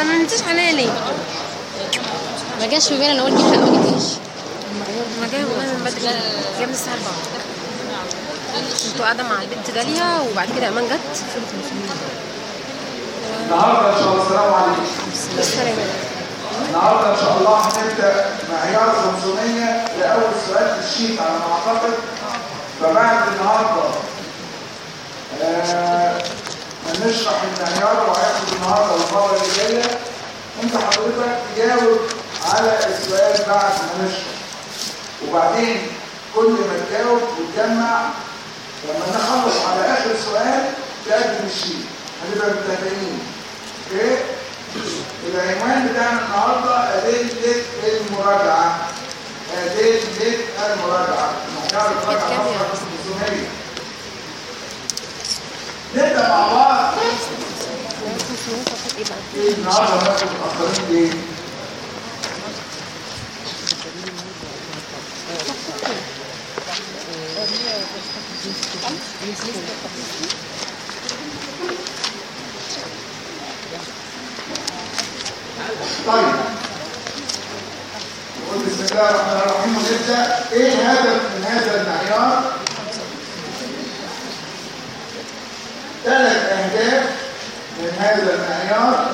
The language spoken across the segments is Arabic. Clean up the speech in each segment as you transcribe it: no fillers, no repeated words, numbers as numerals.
ما انتش عليا ليه؟ ما جاش في بالي انا اقول دي حق ما جبتيش. ما جاي والله من بدري، جاي من الساعه 4. كنت قاعده مع البنت داليا وبعد كده امان جت. النهارده ان شاء الله السلام عليكم. السلام. النهارده ان شاء الله هنبدا معيار 500 لاول سؤال في الشيت على ما اعتقد. فبعد النهارده هنشرح المعيار وهياخد النهارده المره اللي جايه انت حضرتك تجاوب على السؤال بعد ما نشرح، وبعدين كل ما تجاوب وتجمع لما نخلص على اخر سؤال تقدم الشيت. هنبقى متفقين. اوكي؟ العنوان بتاعنا النهارده أدلة المراجعة. أدلة المراجعة. معيار المراجعة صفحة 500. نبدأ مع بعض. ايه النهارده هناخد متأخرين ليه؟ طيب نقول بسم الله الرحمن الرحيم ونبدأ. ايه الهدف من هذا المعيار؟ 3 أهداف من هذا المعيار: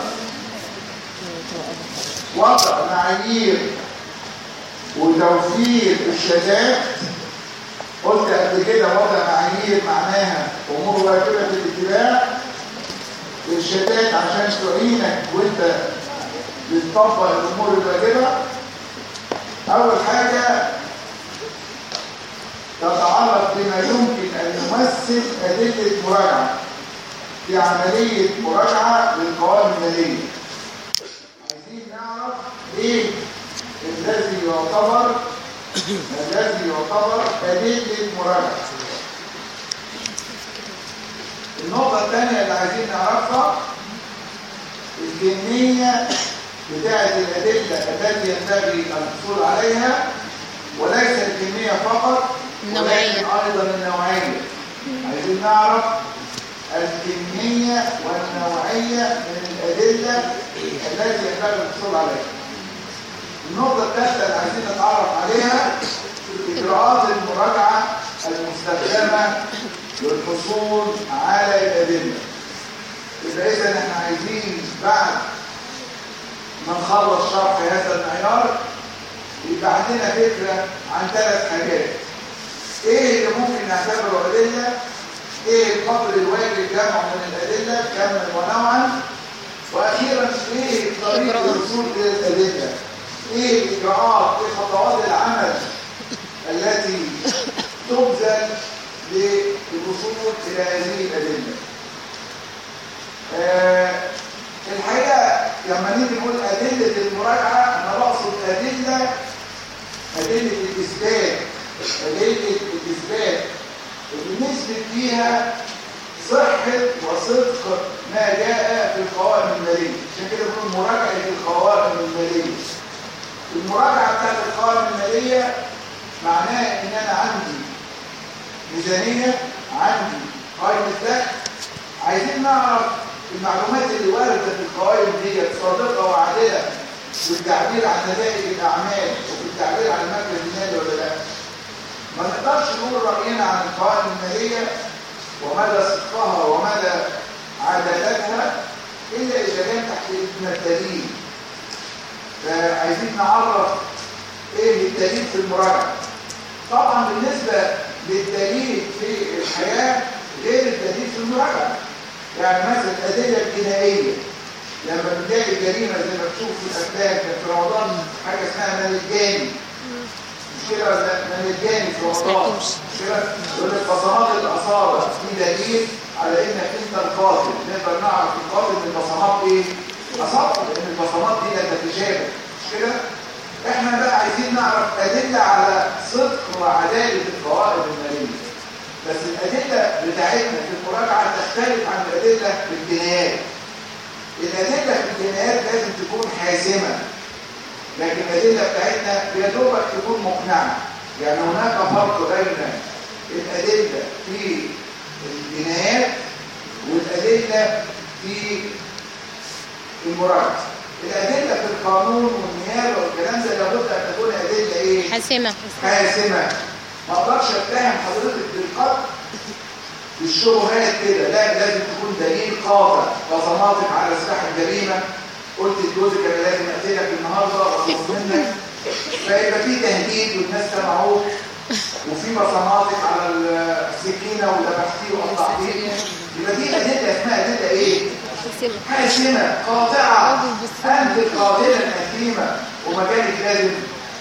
وضع معايير وتوفير الشتات. قلت قبل كده وضع معايير معناها امور واجبه الاتباع، الشتات عشان تعينك وانت بتطبق الامور الواجبه. اول حاجه تتعرف بما يمكن ان يمثل ادله مراجعه في عمليه مراجعه للقوائم الماليه. عايزين نعرف ايه الذي يعتبر أدلة مراجعة. النقطة الثانية اللي عايزين نعرفها الكمية بتاعة الأدلة التي ينبغي الحصول عليها، وليس الكمية فقط ولكن أيضا النوعية. عايزين نعرف الكمية والنوعية من الأدلة التي ينبغي الحصول عليها. النقطة الثالثة اللي عايزين نتعرف عليها إجراءات المراجعة المستخدمة للحصول على الأدلة. إذا احنا عايزين بعد ما نخلص شرح هذا المعيار يبقى عندنا فكرة عن 3 حاجات: إيه اللي ممكن نعتبره أدلة، إيه القدر الواجب جمعه من الأدلة كما ونوعا، وأخيرا إيه طريقة الوصول إلى الأدلة، ايه الاجراءات، ايه خطوات العمل التي تبذل للوصول الى هذه الادله. الحقيقه لما نيجي نقول ادله المراجعه انا بقصد ادله الاثبات، اللي نثبت فيها صحه وصدق ما جاء في القوائم الماليه. عشان كده بنقول مراجعه القوائم الماليه. المراجعة بتاعت القوائم المالية معناه ان انا عندي ميزانية، عندي قائمة دخل. عايزين نعرف المعلومات اللي واردة في القوائم دي صادقة وعادلة في التعبير عن نتائج الأعمال وفي التعبير عن المركز المالي ولا لا. ما نقدرش نقول رأينا عن القوائم المالية ومدى صدقها ومدى عدالتها إلا إذا كان تحت إذن الدليل. فعايزين نعرف ايه الدليل في المراجعه. طبعا بالنسبه للدليل في الحياه غير الدليل في المراجعه. يعني مثلا الادله الجنائيه لما بنلاقي جريمه زي ما بتشوف في الافلام، كان في رمضان حاجه اسمها ملجاني، مش كده ولا ملجاني في رمضان، مش كده؟ يقول لك بصمات الاصابع دي دليل على انك انت القاتل. نقدر نعرف القاتل من البصمات ايه؟ أصابة، لأن البصمات دي لا تتشابه، مش كده؟ إحنا بقى عايزين نعرف أدلة على صدق وعدالة القوائم المالية. بس الأدلة بتاعتنا في المراجعة تختلف عن الأدلة في الجنايات. الأدلة في الجنايات لازم تكون حاسمة، لكن الأدلة بتاعتنا يا دوبك تكون مقنعة. يعني هناك فرق بين الأدلة في الجنايات والأدلة في المراجعة. الأدلة في القانون والنيابة والكلام ده لابد أن تكون أدلة إيه؟ حاسمة. حاسمة. ما أقدرش أتهم حضرتك بالقتل بالشبهات كده، لا، لازم تكون دليل قاطع. بصماتك على سلاح الجريمة، قلت لجوزك أنا لازم أقتلك النهارده وأخلص منك، فيبقى في تهديد والناس سمعوك، وفي بصماتك على السكينة وذبحتيه وقطعتيه، يبقى دي أدلة اسمها أدلة إيه؟ حاسمة قاطعة. أنت القاتلة الأثيمة ومكانك لازم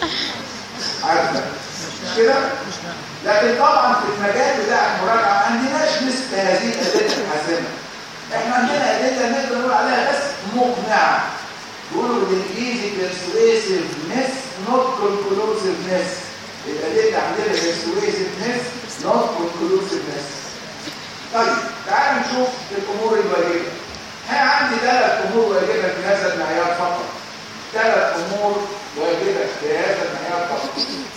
عارفة، مش كده؟ لكن طبعا في المجال بتاع المراجعة ما عندناش مثل هذه الأدلة الحاسمة. احنا عندنا أدلة نقدر نقول عليها بس مقنعة. بيقولوا بالإنجليزي persuasiveness not conclusiveness. الأدلة عندنا persuasiveness not conclusiveness. طيب تعالوا نشوف الأمور الواجبة. عندي 3 أمور واجبة في هذا المعيار فقط. 3 أمور واجبة في هذا المعيار فقط.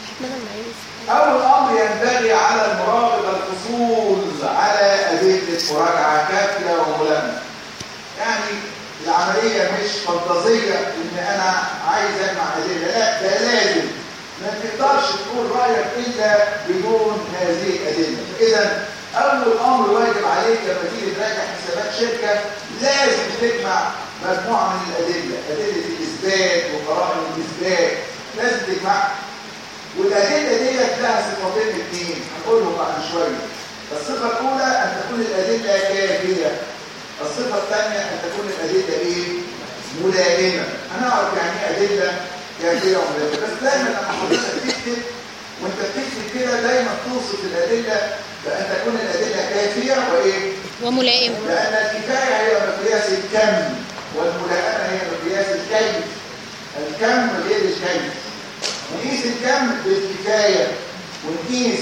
أول أمر ينبغي على المراقب الحصول على أدلة مراجعة كافية وملائمة. يعني العملية مش فانتازية إن أنا عايز أجمع أدلة، لا، ده لازم. ما تقدرش تقول رأيك إلا بدون هذه الأدلة. فإذا أول أمر واجب عليك لما تيجي تراجع حسابات شركة لازم تجمع مجموعة من الأدلة، أدلة الإثبات وقرائن الإثبات لازم تجمعها. والأدلة دي لها صفتين 2 هنقولهم بعد شوية. الصفة الأولى أن تكون الأدلة كافية. الصفة الثانية أن تكون الأدلة إيه؟ ملائمة. هنعرف يعني إيه أدلة كافية وملائمة، بس دايما لما حضرتك تكتب وأنت بتكتب كده دايما توصف الأدلة بأن تكون الأدلة كافية وإيه؟ وملائمة. لأن الكفاية هي مقياس الكم والملائمة هي مقياس الكيف. الكم غير الكيف. نقيس الكم بالكفاية ونقيس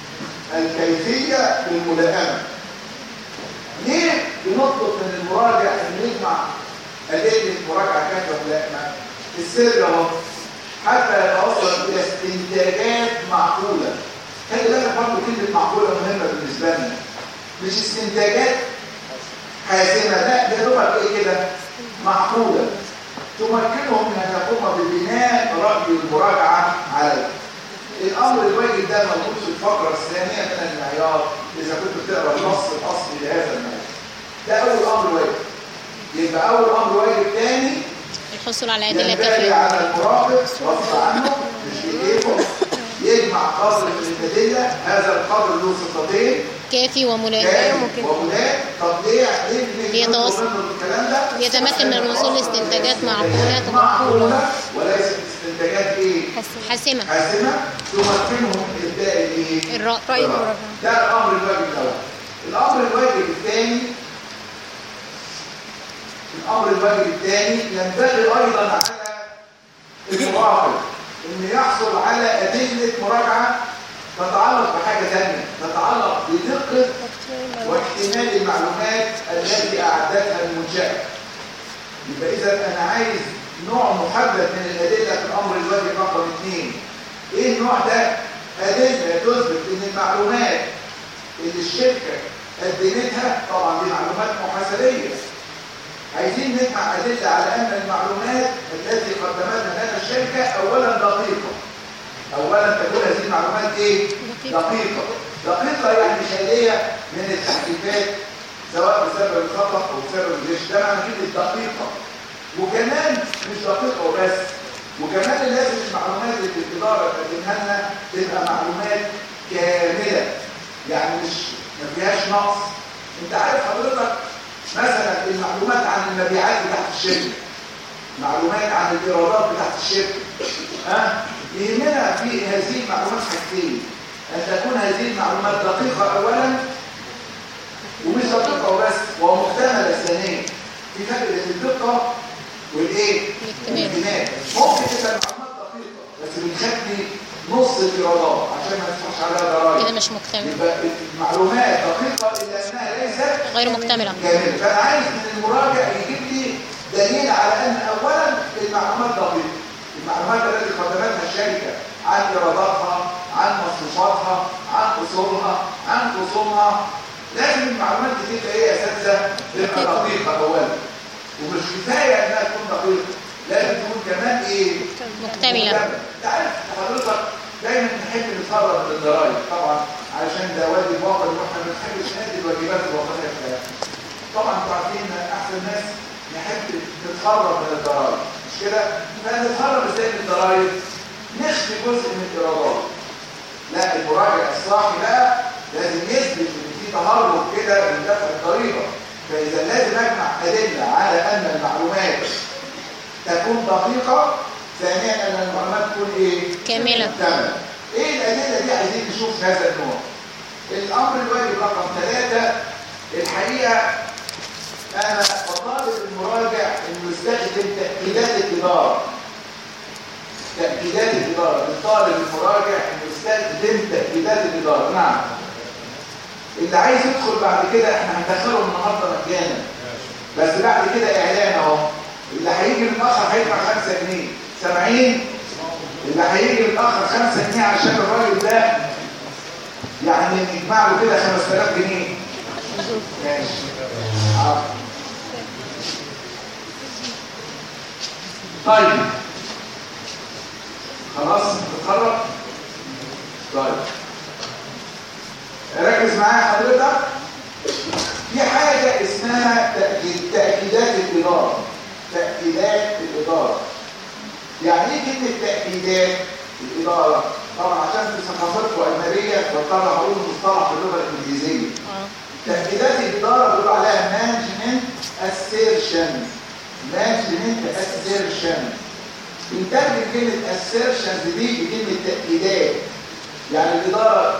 الكيفية بالملائمة. ليه بنطلب من المراجع أن يجمع أدلة مراجعة كافية وملائمة؟ السر اهو حتى يتوصل إلى استنتاجات معقولة. خلي بالك برضه كلمة معقولة مهمة بالنسبة لنا. مش استنتاجات حاسمة، لا، ده لغة إيه كده؟ معقولة. تمكنهم من أن يقوم ببناء رأي المراجعة عليه. الأمر الواجب ده موجود في الفقرة الثانية من المعيار إذا كنت بتقرأ النص الأصلي لهذا المعيار. ده أول أمر واجب. يبقى أول أمر واجب تاني الحصول على أدلة كافية. كافية على المراقب غصب عنه مش بكيفه يجمع قدر من الأدلة. هذا القدر له صفتين كافي وملائم. كافي وملائم. طب ليه يتوصل الكلام ده؟ يتمكن من الوصول لاستنتاجات معقولة وليست استنتاجات ايه؟ حاسمة تمكنهم من ابداء الايه؟ الرأي. ده الامر الواجب الاول. الامر الواجب الثاني ينبغي ايضا على المراقب ان يحصل على ادله مراجعه تتعلق بحاجه ثانيه، تتعلق بدقه واحتمال المعلومات التي اعدتها المنشاه. يبقى اذا انا عايز نوع محدد من الادله في الامر الواجب رقم 2. ايه النوع ده؟ ادله تثبت ان المعلومات اللي الشركه قدمتها، طبعا دي معلومات محاسبيه، عايزين نجمع ادله على ان المعلومات التي قدمتها لنا الشركه اولا دقيقه. اولا تكون هذه المعلومات ايه؟ دقيقه يعني شاليه من التحقيقات سواء بسبب الخطا او بسبب الغش. ده معنى كلمه دقيقه. وكمان مش دقيقه وبس، وكمان لازم المعلومات اللي الاداره تقدمها لنا تبقى معلومات كامله، يعني مش ما فيهاش نقص. انت عارف حضرتك مثلا المعلومات عن المبيعات بتاعت الشركه، معلومات عن الايرادات بتاعت الشركه، يهمنا في هذه المعلومات حاجتين: ان تكون هذه المعلومات دقيقه اولا، ومش دقيقه وبس، ومحتمله ثانيا. في فرق بين الدقه والايه؟ الاحتمال. ممكن تبقى المعلومات دقيقه بس بنخبي نص الايرادات عشان ما ندفعش عليها ضرائب، كده مش مكتمل. يبقى المعلومات دقيقه الا انها ليست غير مكتمله. كامله. فانا عايز من المراجع يجيب لي دليل على ان اولا المعلومات دقيقه، المعلومات التي قدمتها الشركه عن ايراداتها، عن مصروفاتها، عن اصولها، عن خصومها، لازم المعلومات دي تبقى ايه يا اساتذه؟ تبقى دقيقه اولا. ومش كفايه انها تكون دقيقه، لازم تكون كمان ايه؟ مكتملة. انت عارف حضرتك دايما نحب نتهرب من الضرايب طبعا علشان ده واجب واقعي واحنا ما بنحبش نأدي الواجبات الوطنيه بتاعتنا. طبعا انتوا عارفين احسن ناس نحب نتهرب من الضرايب مش كده؟ فنتهرب ازاي من الضرايب؟ نخفي جزء من الايرادات. لا المراجع الصاحي بقى لازم يثبت ان في تهرب كده من دفع الضريبه. فاذا لازم اجمع ادله على ان المعلومات تكون دقيقه، ثانيا ان المعلومات تكون ايه؟ كامله. تمام. ايه الادله دي؟ عايزين نشوف هذا النوع. الامر الواجب رقم 3 الحقيقه انا بطالب المراجع انه يستخدم تاكيدات الاداره. تاكيدات الاداره، بنطالب المراجع انه يستخدم تاكيدات الاداره. نعم. اللي عايز يدخل بعد كده احنا هندخله النهارده مجانا. بس بعد كده اعلان اهو. اللي هيجي متاخر هيدفع 5 جنيه. سامعين؟ اللي هيجي متاخر 5 جنيه عشان الراجل ده يعني نجمع له كده 5000 جنيه. ماشي. طيب. خلاص نتخرج؟ طيب. ركز معايا حضرتك. في حاجة اسمها تأكيدات الإدارة. تأكيدات الإدارة. يعني ايه كلمة تأكيدات الإدارة؟ طبعا عشان في ثقافتكم أجنبية بضطر هقول مصطلح باللغة الإنجليزية. تأكيدات الإدارة بيقولوا عليها مانجمنت أسيرشن. مانجمنت أسيرشن. بنترجم كلمة أسيرشن دي بكلمة تأكيدات. يعني الإدارة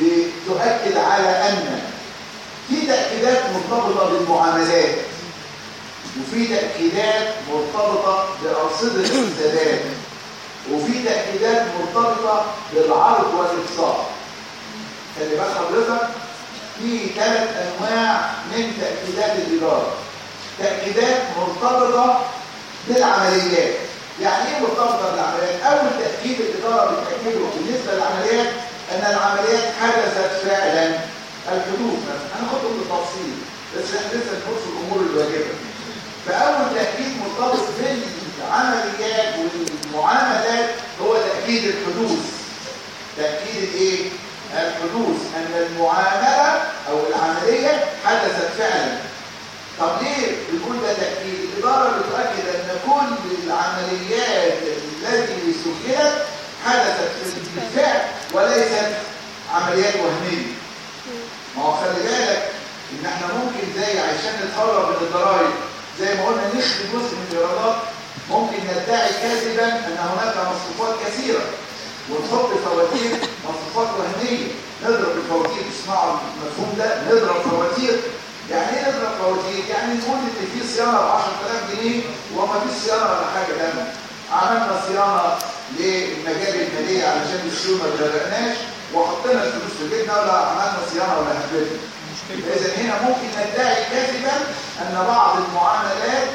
تؤكد على أن في تأكيدات مرتبطة بالمعاملات وفي تأكيدات مرتبطة بأرصدة السداد وفي تأكيدات مرتبطة بالعرض والإقصاء. خلي بال حضرتك في 3 أنواع من تأكيدات الإدارة. تأكيدات مرتبطة بالعمليات. يعني ايه مرتبطة بالعمليات؟ أول تأكيد الإدارة بتأكيده بالنسبة للعمليات أن العمليات حدثت فعلا. الحدوث مثلا هناخده بالتفصيل بس احنا لسه نخص الأمور الواجبة. فأول تأكيد مرتبط بالعمليات والمعاملات هو تأكيد الحدوث. تأكيد الايه؟ الحدوث. أن المعاملة أو العملية حدثت فعلا. طب ليه بنقول ده تأكيد؟ الإدارة بتؤكد أن كل العمليات التي سجلت حدثت بالفعل وليست عمليات وهمية. ما هو خلي بالك إن احنا ممكن زي عشان نتهرب من الضرائب زي ما قلنا نخفي جزء من الإيرادات ممكن ندعي كاذبا أن هناك مصروفات كثيرة ونحط فواتير مصروفات وهمية. نضرب الفواتير، تسمعوا المفهوم ده؟ نضرب فواتير. يعني ايه نضرب فواتير؟ يعني نقول ان في صيانه ب 10000 جنيه وما فيش صيانه ولا حاجه تانيه. عملنا صيانه للمجال الماليه علشان السيول ما تغرقناش وحطينا الفلوس في جيبنا ولا عملنا صيانه ولا هبلنا. اذا هنا ممكن ندعي كاذبا ان بعض المعاملات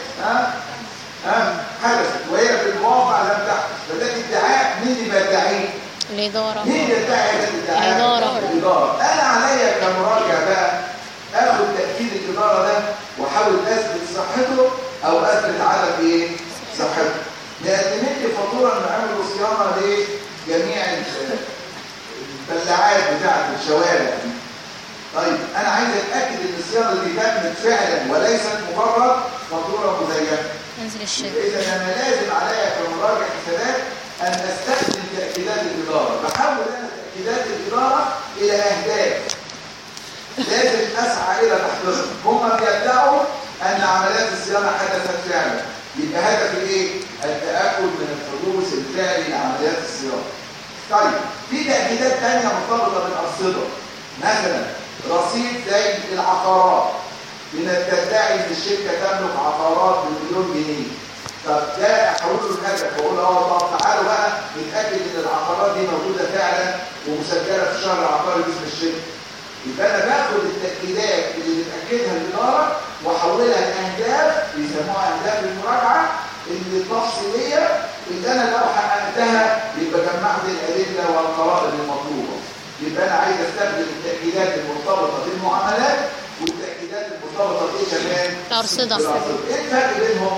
حدثت وهي في الواقع لم تحدث. فده ادعاء مين اللي بيدعيه؟ الإدارة. مين اللي يدعي هذا الادعاء؟ الإدارة. انا عليا كمراجع بقى اخد تأكيد الإدارة ده واحاول اثبت صحته او اثبت عدم ايه؟ صحته. نقدمت لي فاتوره ان عملوا صيانه لجميع البلاعات بتاعت الشوارع دي. طيب انا عايز اتاكد ان الصيانه دي تمت فعلا وليست مجرد فاتوره مزيفه. انزل الشركه. اذا انا لازم عليا كمراجع حسابات ان استخدم تاكيدات الاداره. بحول انا تاكيدات الاداره الى اهداف لازم اسعى الى تحقيقها. هم بيدعوا ان عمليات الصيانه حدثت فعلا. يبقى هدف ايه؟ التاكد من الحدوث الفعلي لعمليات الصيانه. طيب في تاكيدات ثانيه مرتبطه بالارصده. مثلا رصيد زي العقارات. تدعي ان الشركه تملك عقارات ب1,000,000 جنيه. طب ده احول له الهدف واقول طب تعالوا بقى نتاكد ان العقارات دي موجوده فعلا ومسجله في الشهر العقاري باسم الشركه. يبقى انا باخد التاكيدات اللي بتاكدها الاداره واحولها لاهداف بيسموها اهداف المراجعه اللي التفصيليه اللي انا لو حققتها يبقى جمعت الادله والقرائن المطلوبه. يبقى انا عايز استخدم التاكيدات المرتبطه بالمعاملات والتاكيدات المرتبطه بايه كمان؟ الارصده. ايه الفرق بينهم؟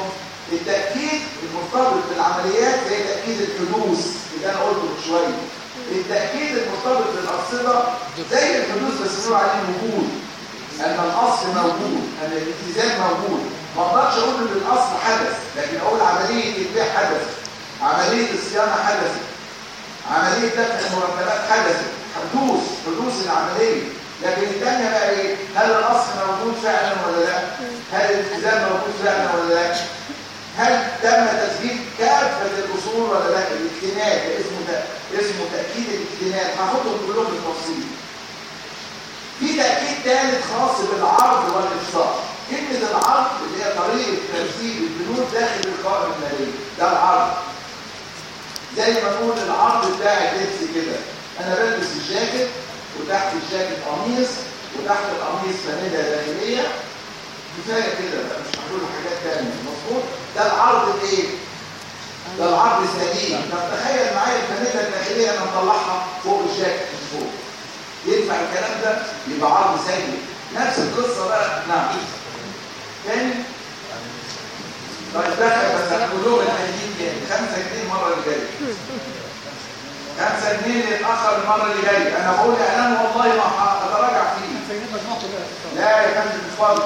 التأكيد المرتبط بالعمليات زي تأكيد الحدوث اللي أنا قلته من شوية. التأكيد المرتبط بالأرصدة زي الحدوث بس نقول عليه وجود، أن الأصل موجود، أن الالتزام موجود. ما أقدرش أقول إن الأصل حدث، لكن أقول عملية البيع حدث، عملية الصيانة حدثت، عملية دفع المرتبات حدثت، حدوث العملية. لكن الثانية بقى إيه؟ هل الأصل موجود فعلا ولا لا؟ هل الالتزام موجود فعلا ولا لا؟ هل تم تسجيل كافة الأصول ولا لا؟ الاكتناب اسمه تأكيد الاكتناب، هاخدهم كلهم بالتفصيل. في تأكيد ثالث خاص بالعرض والإفصاح. كلمة العرض اللي هي طريقة ترتيب البنود داخل القائمة المالية، ده العرض. زي ما نقول العرض بتاع اللبس كده، أنا بلبس الجاكيت وتحت الجاكيت قميص وتحت القميص فانيلا داخلية، كفاية كده بقى، مش هنقول حاجات تانية. مظبوط؟ ده العرض الايه؟ ده العرض السليم. طب تخيل معايا الفانيلا الداخلية أنا مطلعها فوق الجاكيت من فوق، ينفع الكلام ده؟ يبقى عرض سيء. نفس القصة بقى. نعم تاني. طيب دخل بس هنقولهم الحديد تاني 5 جنيه المرة اللي جاية، 5 جنيه اللي اتأخر المرة اللي جاية. أنا بقول إعلان والله ما هتراجع فيه. لا يا فندم اتفضل.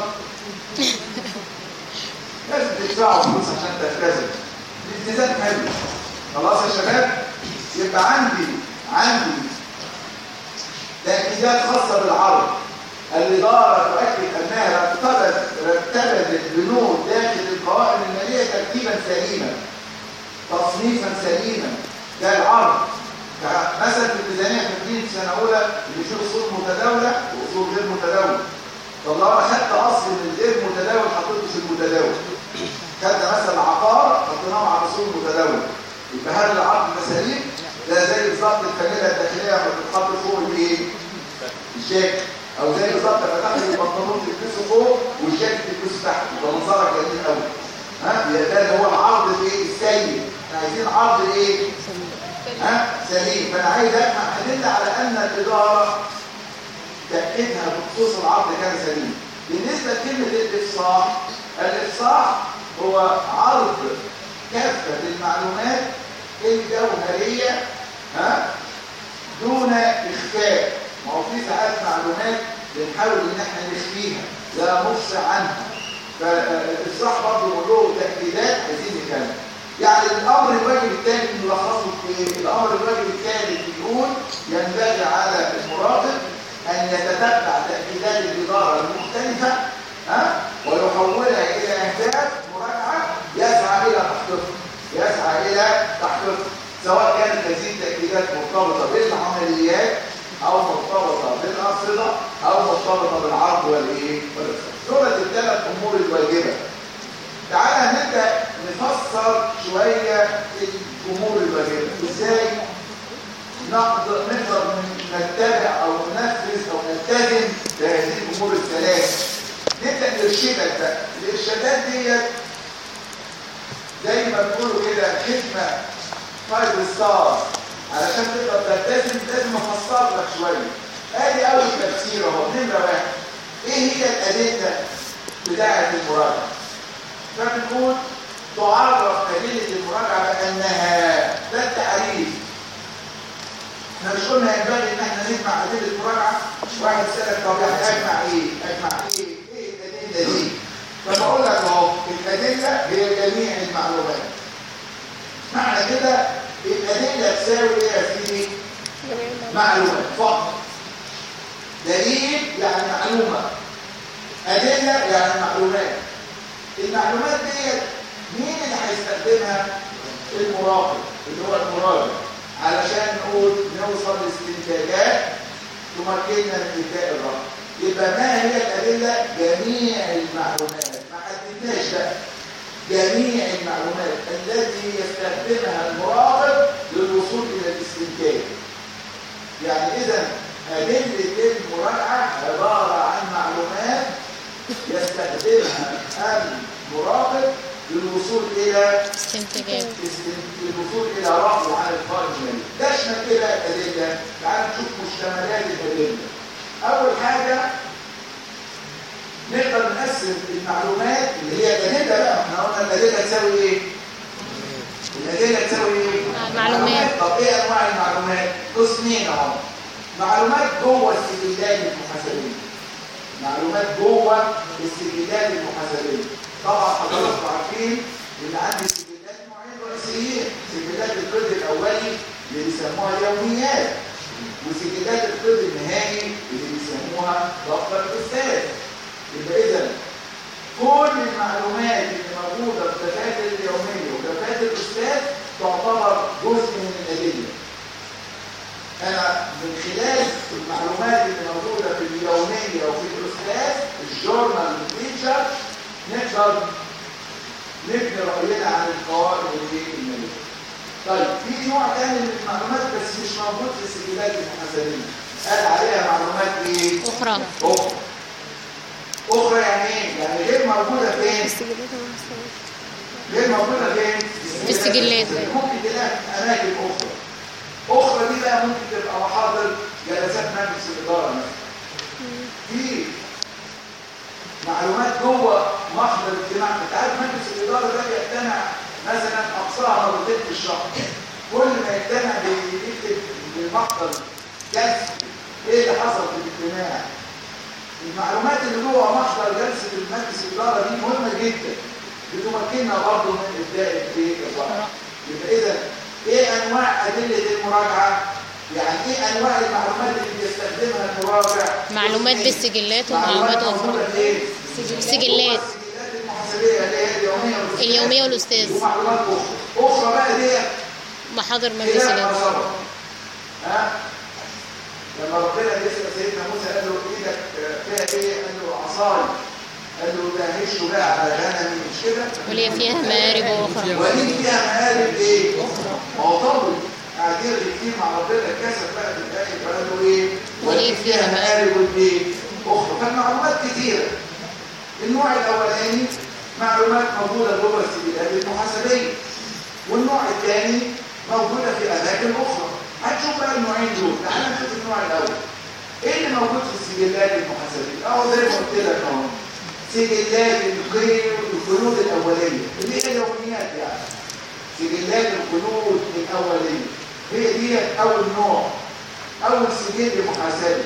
لازم تدفعوا فلوس عشان تلتزم. الالتزام حلو. خلاص يا شباب؟ يبقى عندي تأكيدات خاصة بالعرض. الإدارة تؤكد أنها رتبت البنود داخل القوائم المالية ترتيبا سليما، تصنيفا سليما. ده العرض. مثلا في الميزانية في سنة أولى اللي فيه أصول متداولة وأصول غير متداولة. طب لو أنا خدت أصل من غير متداول حطيته في المتداول، خدت مثلا العقار حطيناه مع أصول متداولة، يبقى هل العرض ده سليم؟ ده زي بالظبط الفانيلا الداخلية لما بتتحط فوق الايه؟ الجاكيت، او زي بالظبط لما تاخد البنطلون تلبسه فوق والجاكيت تلبسه تحت، يبقى منظرك جميل قوي. ده اللي هو العرض الايه؟ السيء. احنا عايزين عرض ايه؟ سليم. فانا عايز افهم ادله على ان الاداره تاكيدها بخصوص العرض كان سليم. بالنسبه لكلمه الافصاح هو عرض كافه المعلومات الجوهريه دون اخفاء. ما هو في ساعات معلومات بنحاول ان احنا نخفيها لا نفصح عنها، فالافصاح برضه له تاكيدات عايزين نتكلم. يعني الامر الواجب الثاني نلخصه في ايه؟ الامر الواجب الثالث بيقول ينبغي على المراقب ان يتتبع تاكيدات الاداره المختلفه ويحولها الى اهداف مراجعه يسعى الى تحقيقها، سواء كانت هذه التاكيدات مرتبطه بالعمليات او مرتبطه بالارصده او مرتبطه بالعرض والايه دولت الثلاث امور الواجبه. تعالى نبدا نفسر شويه الامور الواجبه. ازاي نقدر نتبع او ننفذ او نلتزم بهذه الامور الثلاث؟ نبدا نرشدك بقى. الارشادات ديت زي ما بيقولوا كده خدمه 5 ستار. علشان تقدر تلتزم لازم افسر لك شويه. ادي اول تفسير اهو. نمره 1، ايه هي الادله بتاعه المراجعه؟ فبنقول تعرف ادله المراجعه بانها ده التعريف. احنا مش قلنا ينبغي ان احنا نجمع ادله المراجعه؟ واحد سالك طب يعني اجمع ايه؟ ايه الادله دي؟ فبقول لك اهو الادله هي جميع المعلومات. معنى كده الادله تساوي ايه يا سيدي؟ معلومات فقط. دليل يعني معلومه، ادله يعني معلومات. المعلومات ديت مين اللي هيستخدمها؟ المراقب اللي هو المراجع، علشان نوصل لاستنتاجات تمكننا من اداء الرأي. يبقى ما هي الادله؟ جميع المعلومات. ما حددناش بقى. جميع المعلومات التي يستخدمها المراقب للوصول الى الاستنتاج. يعني اذا ادله المراجعه عباره عن معلومات يستخدمها المراقب للوصول الى استنتاجات، للوصول الى رأي عن القائم المالي. تشمل ايه بقى الادله؟ تعال نشوف مشتملات الادله. اول حاجه نقدر نقسم المعلومات اللي هي الادله بقى. احنا قلنا الادله تساوي ايه؟ الأدلة تساوي ايه؟ معلومات. طب ايه انواع المعلومات؟ قسمين اهو. معلومات جوه السجلات المحاسبية. معلومات جوه السجلات المحاسبية. طبعا حضراتكم عارفين ان عندي سجلات نوعين رئيسيين، سجلات القيد الاولي اللي بيسموها اليوميات، وسجلات القيد النهائي اللي بيسموها دفتر الاستاذ. يبقى اذا كل المعلومات اللي موجوده في دفاتر اليوميه ودفاتر الاستاذ تعتبر جزء من الادله. انا من خلال المعلومات اللي موجوده في اليوميه وفي الاستاذ الجورنال والتيتشر نقدر نبني راينا عن القواعد الماليه. طيب في نوع ثاني من المعلومات بس مش موجود في السجلات المحاسبيه، قال عليها معلومات ايه؟ اخرى. اخرى يعني ايه؟ يعني غير موجوده فين؟ غير موجوده فين؟ في السجلات. ممكن تلاقي في اماكن اخرى دي بقى ممكن تبقى محاضر جلسات مجلس الاداره مثلا. في معلومات جوه محضر اجتماع. انت عارف مجلس الاداره ده بيجتمع مثلا اقصاها مرتين في الشهر. كل ما يجتمع بيكتب بالمحضر جلسه ايه اللي حصل في الاجتماع. المعلومات اللي جوه محضر جلسه المجلس الاداره دي مهمه جدا، بتمكننا برضه من ابداء الرأي. يبقى اذا ايه انواع ادله المراجعه؟ يعني ايه انواع المعلومات اللي بيستخدمها المراجع؟ معلومات بالسجلات ومعلومات اخرى. السجلات المحاسبيه اللي هي اليوميه والاستاذ، ومعلومات اخرى بقى دي محاضر مجلس الاداره. ها لما ربنا بيسال سيدنا موسى قال له ايدك فيها ايه؟ قال له عصاي. قال له ده هشه بقى على غنمي مش كده؟ وليه فيها مآرب اخرى. وليه فيها مآرب ايه؟ ما هو طول قاعدين كتير مع ربنا اتكسف بقى في الاخر فقال له ايه؟ وليه فيها مآرب ايه؟ اخرى. فالمعلومات كتيره. النوع الاولاني معلومات موجوده جوه السجلات المحاسبيه، والنوع الثاني موجوده في اماكن اخرى. هنشوف بقى النوعين دول. تعالى نشوف النوع الاول. ايه اللي موجود في السجلات المحاسبيه؟ اهو زي ما قلت لك اهو سجلات القيود الاوليه اللي هي اليوميات. يعني سجلات القيود الاوليه هي دي اول نوع، اول سجل محاسبي،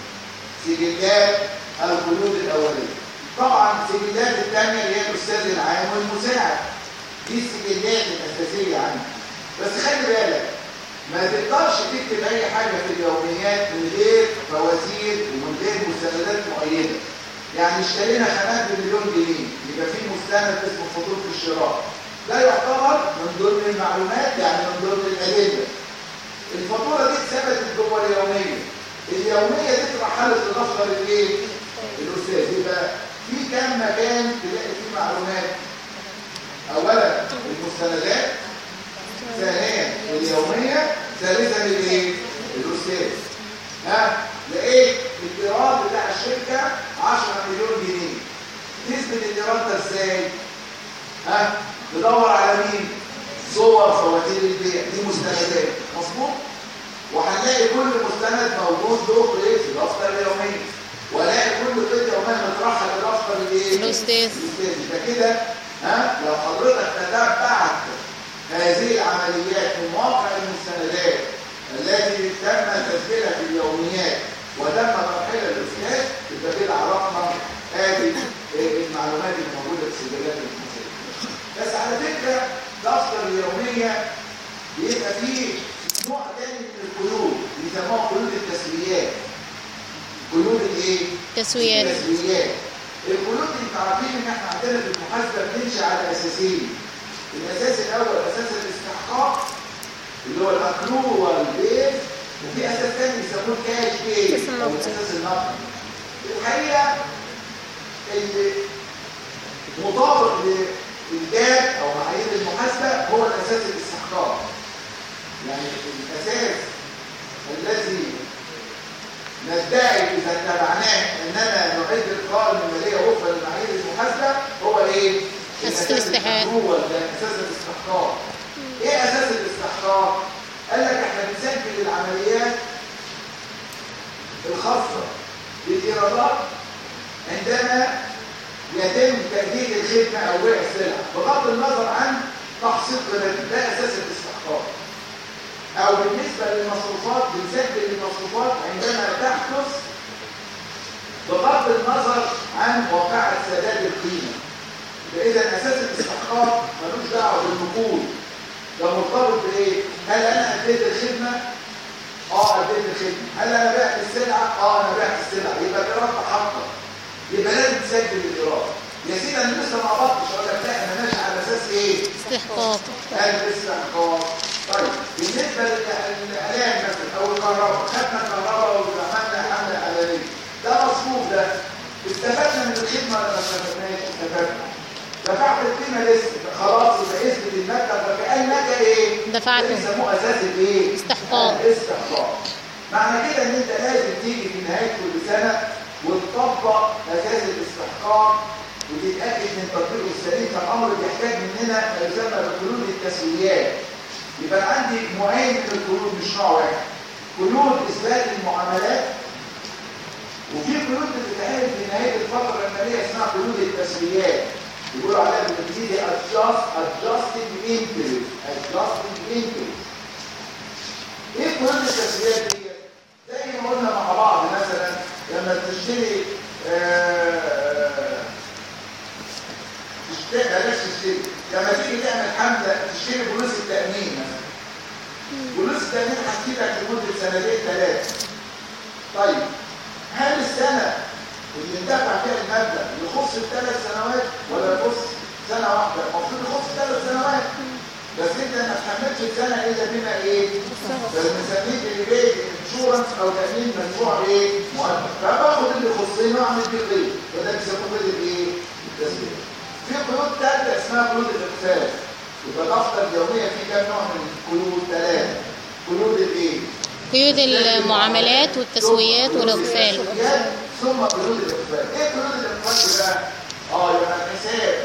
سجلات القيود الاوليه. طبعا السجلات الثانيه اللي هي الاستاذ العام والمساعد، دي السجلات الاساسيه عندي. بس خلي بالك ما تقدرش تكتب اي حاجه في اليوميات من غير فوازير ومن غير مستندات مؤيده. يعني اشترينا خامات ب1,000,000 جنيه يبقى في مستند اسمه فاتوره الشراء، ده يعتبر من ضمن المعلومات، يعني من ضمن الادله. الفاتوره دي اتثبتت جوه اليوميه، اليوميه دي اترحلت لدفتر الايه؟ الاستاذ. يبقى في كام مكان تلاقي فيه معلومات؟ اولا المستندات، ثانيا اليوميه، ثالثا الايه؟ الاستاذ. لقيت الايراد بتاع الشركه 10,000,000 جنيه. نسبه الايراد ده ازاي؟ تدور على مين؟ صور فواتير البيع، دي مستندات، مظبوط؟ وهنلاقي كل مستند موجود له في دفتر اليوميه، ولاقي كل قيد يوميه مترحل لدفتر الايه؟ الاستاذ. يبقى كده لو حضرتك تتبعت هذه العمليات من واقع المستندات التي تم تسجيلها في اليوميات وتم ترحيلها للاستاذ، يبقى كده عرفنا هذه المعلومات اللي موجوده في السجلات المحاسبيه. بس على فكره دفتر اليوميه بيبقى فيه نوع ثاني من القيود بيسموها قيود التسويات. قيود الايه؟ تسويات. القيود دي انتوا عارفين ان احنا عندنا في المحاسبه بنمشي على اساسين. الاساس الاول اساس الاستحقاق اللي هو الاكرول بيز، وفي اساس ثاني بيسموه الكاش بيز او اساس النقد. الحقيقه اللي مطابق للجاب او معايير المحاسبه هو الاساس الاستحقاق. يعني الاساس الذي ندعي اذا اتبعناه اننا نعد القوائم الماليه وفقا لمعايير المحاسبه هو ايه؟ اساس الاستحقاق. هو ده اساس الاستحقاق. ايه اساس الاستحقاق؟ قال لك احنا بنسجل العمليات الخاصه بالايرادات عندما يتم تأدية الخدمة أو بيع السلع بغض النظر عن تحصيل قيمتها، ده أساس الاستحقاق. أو بالنسبة للمصروفات بنسجل المصروفات عندما تحدث بغض النظر عن واقعة سداد القيمة. فإذا أساس الاستحقاق ملوش دعوة بالنقود، ده مرتبط بإيه؟ هل أنا أديت الخدمة؟ أديت الخدمة. هل أنا بعت السلعة؟ أنا بعت السلعة. يبقى الإيراد تحقق. يبقى لازم تسجل الإيراد. يا سيدي أنا لسه ما قبضتش، أقول لك لا أنا ماشي على أساس إيه؟ استحقاق. الاستحقاق. طيب بالنسبة للإعلان مثلا أو الكهرباء، خدنا الكهرباء وعملنا حملة إعلانية، ده مصروف ده. استفدنا من الخدمة ولا ما استفدناش؟ استفدنا. دفعت القيمة لسه، خلاص يبقى اثبت المبلغ وكأنك ايه؟ دفعته. بيسموه اساس الايه؟ استحقاق. الاستحقاق. معنى كده ان انت لازم تيجي في نهاية كل سنة وتطبق اساس الاستحقاق وتتأكد من تطبيقه السليم. فالامر بيحتاج مننا ما يسمى بقيود التسويات. يبقى عندي نوعين من القيود مش نوع واحد. قيود اثبات المعاملات، وفي قيود بتتعمل في نهاية الفترة المالية اسمها قيود التسويات. يقولوا عليها بالانجليزي adjusting interest. ايه قيود التسويات دي؟ زي ما قلنا مع بعض مثلا لما تشتري بلاش تشتري، لما تيجي تعمل حملة تشتري بوليس التأمين مثلا. بوليس التأمين هتفيدك لمدة سنتين 3. طيب هل السنة اللي اندفع فيها المبلغ يخص ال3 سنوات ولا يخص سنة واحدة؟ المفروض يخص 3 سنوات. بس انت ما تحملش السنة الا بما ايه؟ بنسميه بريبيد انشورنس او تأمين مدفوع ايه؟ مؤقت. فباخد اللي يخصني واعمل بيه قيد، وده بيسموه قيد الايه؟ التسوية. في قيود ثالثة اسمها قيود الاقفال. يبقى الدفتر اليومية فيه كام نوع من القيود؟ 3. قيود الايه؟ قيود المعاملات والتسويات والاقفال. ثم قيود الاقفال. ايه قيود الاقفال بقى؟ يبقى الحساب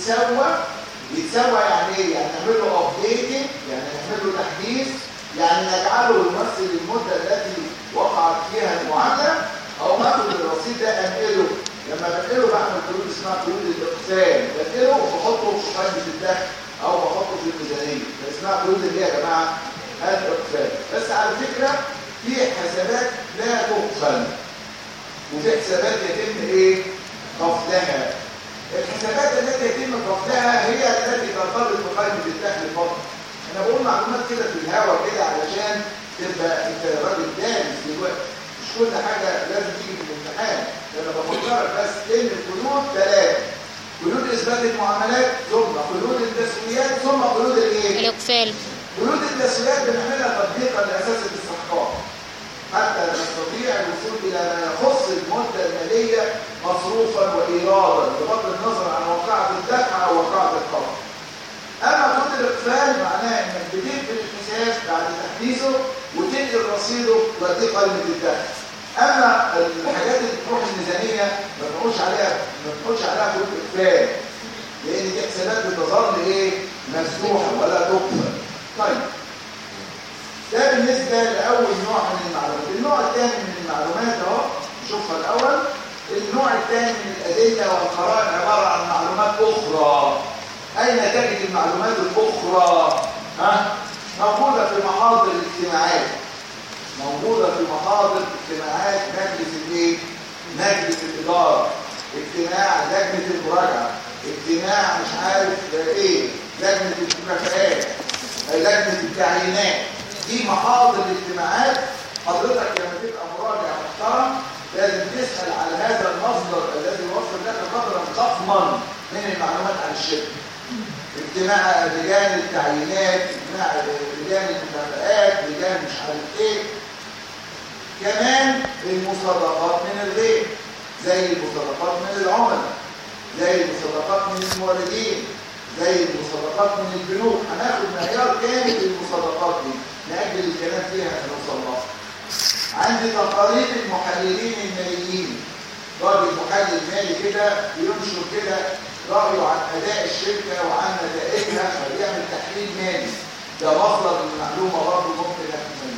يتسوى يعني ايه؟ يعني نعمل له ابديتنج، يعني نعمل له تحديث، يعني نجعله يمثل المده التي وقعت فيها المعامله، او باخد الرصيد ده انقله. لما بنقله بعمل قيود اسمها قيود الاقفال، بنقله وبحطه في قائمه الدخل او بحطه في الميزانيه، اسمها قيود اللي هي يا جماعه الاقفال. بس على فكره في حسابات لا تقفل وفي حسابات يتم ايه؟ قفلها. الحسابات التي يتم قفلها هي التي ترتبط بقائمه الدخل فقط. انا بقول معلومات كده في الهواء كده علشان تبقى انت راجل دارس دلوقتي، مش كل حاجه لازم تيجي في الامتحان. انا بفكرك بس ان القيود 3: قيود اثبات المعاملات، ثم قيود التسويات، ثم قيود الايه؟ الاقفال. قيود التسويات بنعملها تطبيقا لاساس الاستحقاق حتى نستطيع الوصول الى ما يخص المده الماليه مصروفا وايرادا بغض النظر عن واقعه الدفع او واقعه القبض. اما قيود الاقفال معناه انك بتقفل الحساب بعد تحديثه وتنقل رصيده وتوديه قائمه الدخل. اما الحاجات اللي بتروح الميزانيه ما بنقولش عليها قيود اقفال، لان دي حسابات بتظل ايه؟ مفتوحه ولا تقفل. طيب ده بالنسبه لاول نوع من المعلومات. النوع الثاني من المعلومات اهو نشوفها الاول. النوع الثاني من الادله والقرائن عباره عن معلومات اخرى. اين تجد المعلومات الاخرى؟ موجوده في محاضر الاجتماعات، موجوده في محاضر اجتماعات مجلس الايه؟ مجلس الاداره، اجتماع لجنه المراجعه، اجتماع مش عارف ايه، لجنه المكافآت، لجنه التعيينات. دي محاضر الاجتماعات. حضرتك لما تبقى مراجع محترم لازم تسال على هذا المصدر الذي يوفر لك قدرا ضخما من المعلومات عن الشركه. اجتماع لجان التعيينات، اجتماع لجان المكافآت، لجان مش عارف ايه. كمان المصادقات من الغير، زي المصادقات من العملاء، زي المصادقات من الموردين، زي المصادقات من البنوك. هناخد معيار كامل للمصادقات دي نأجل الكلام فيها نوصل لها. عندي تقارير المحللين الماليين. راجل محلل مالي كده ينشر كده رأيه عن أداء الشركة وعن نتائجها فبيعمل تحليل مالي. ده مصدر المعلومة برضه ممكن أخذ منه.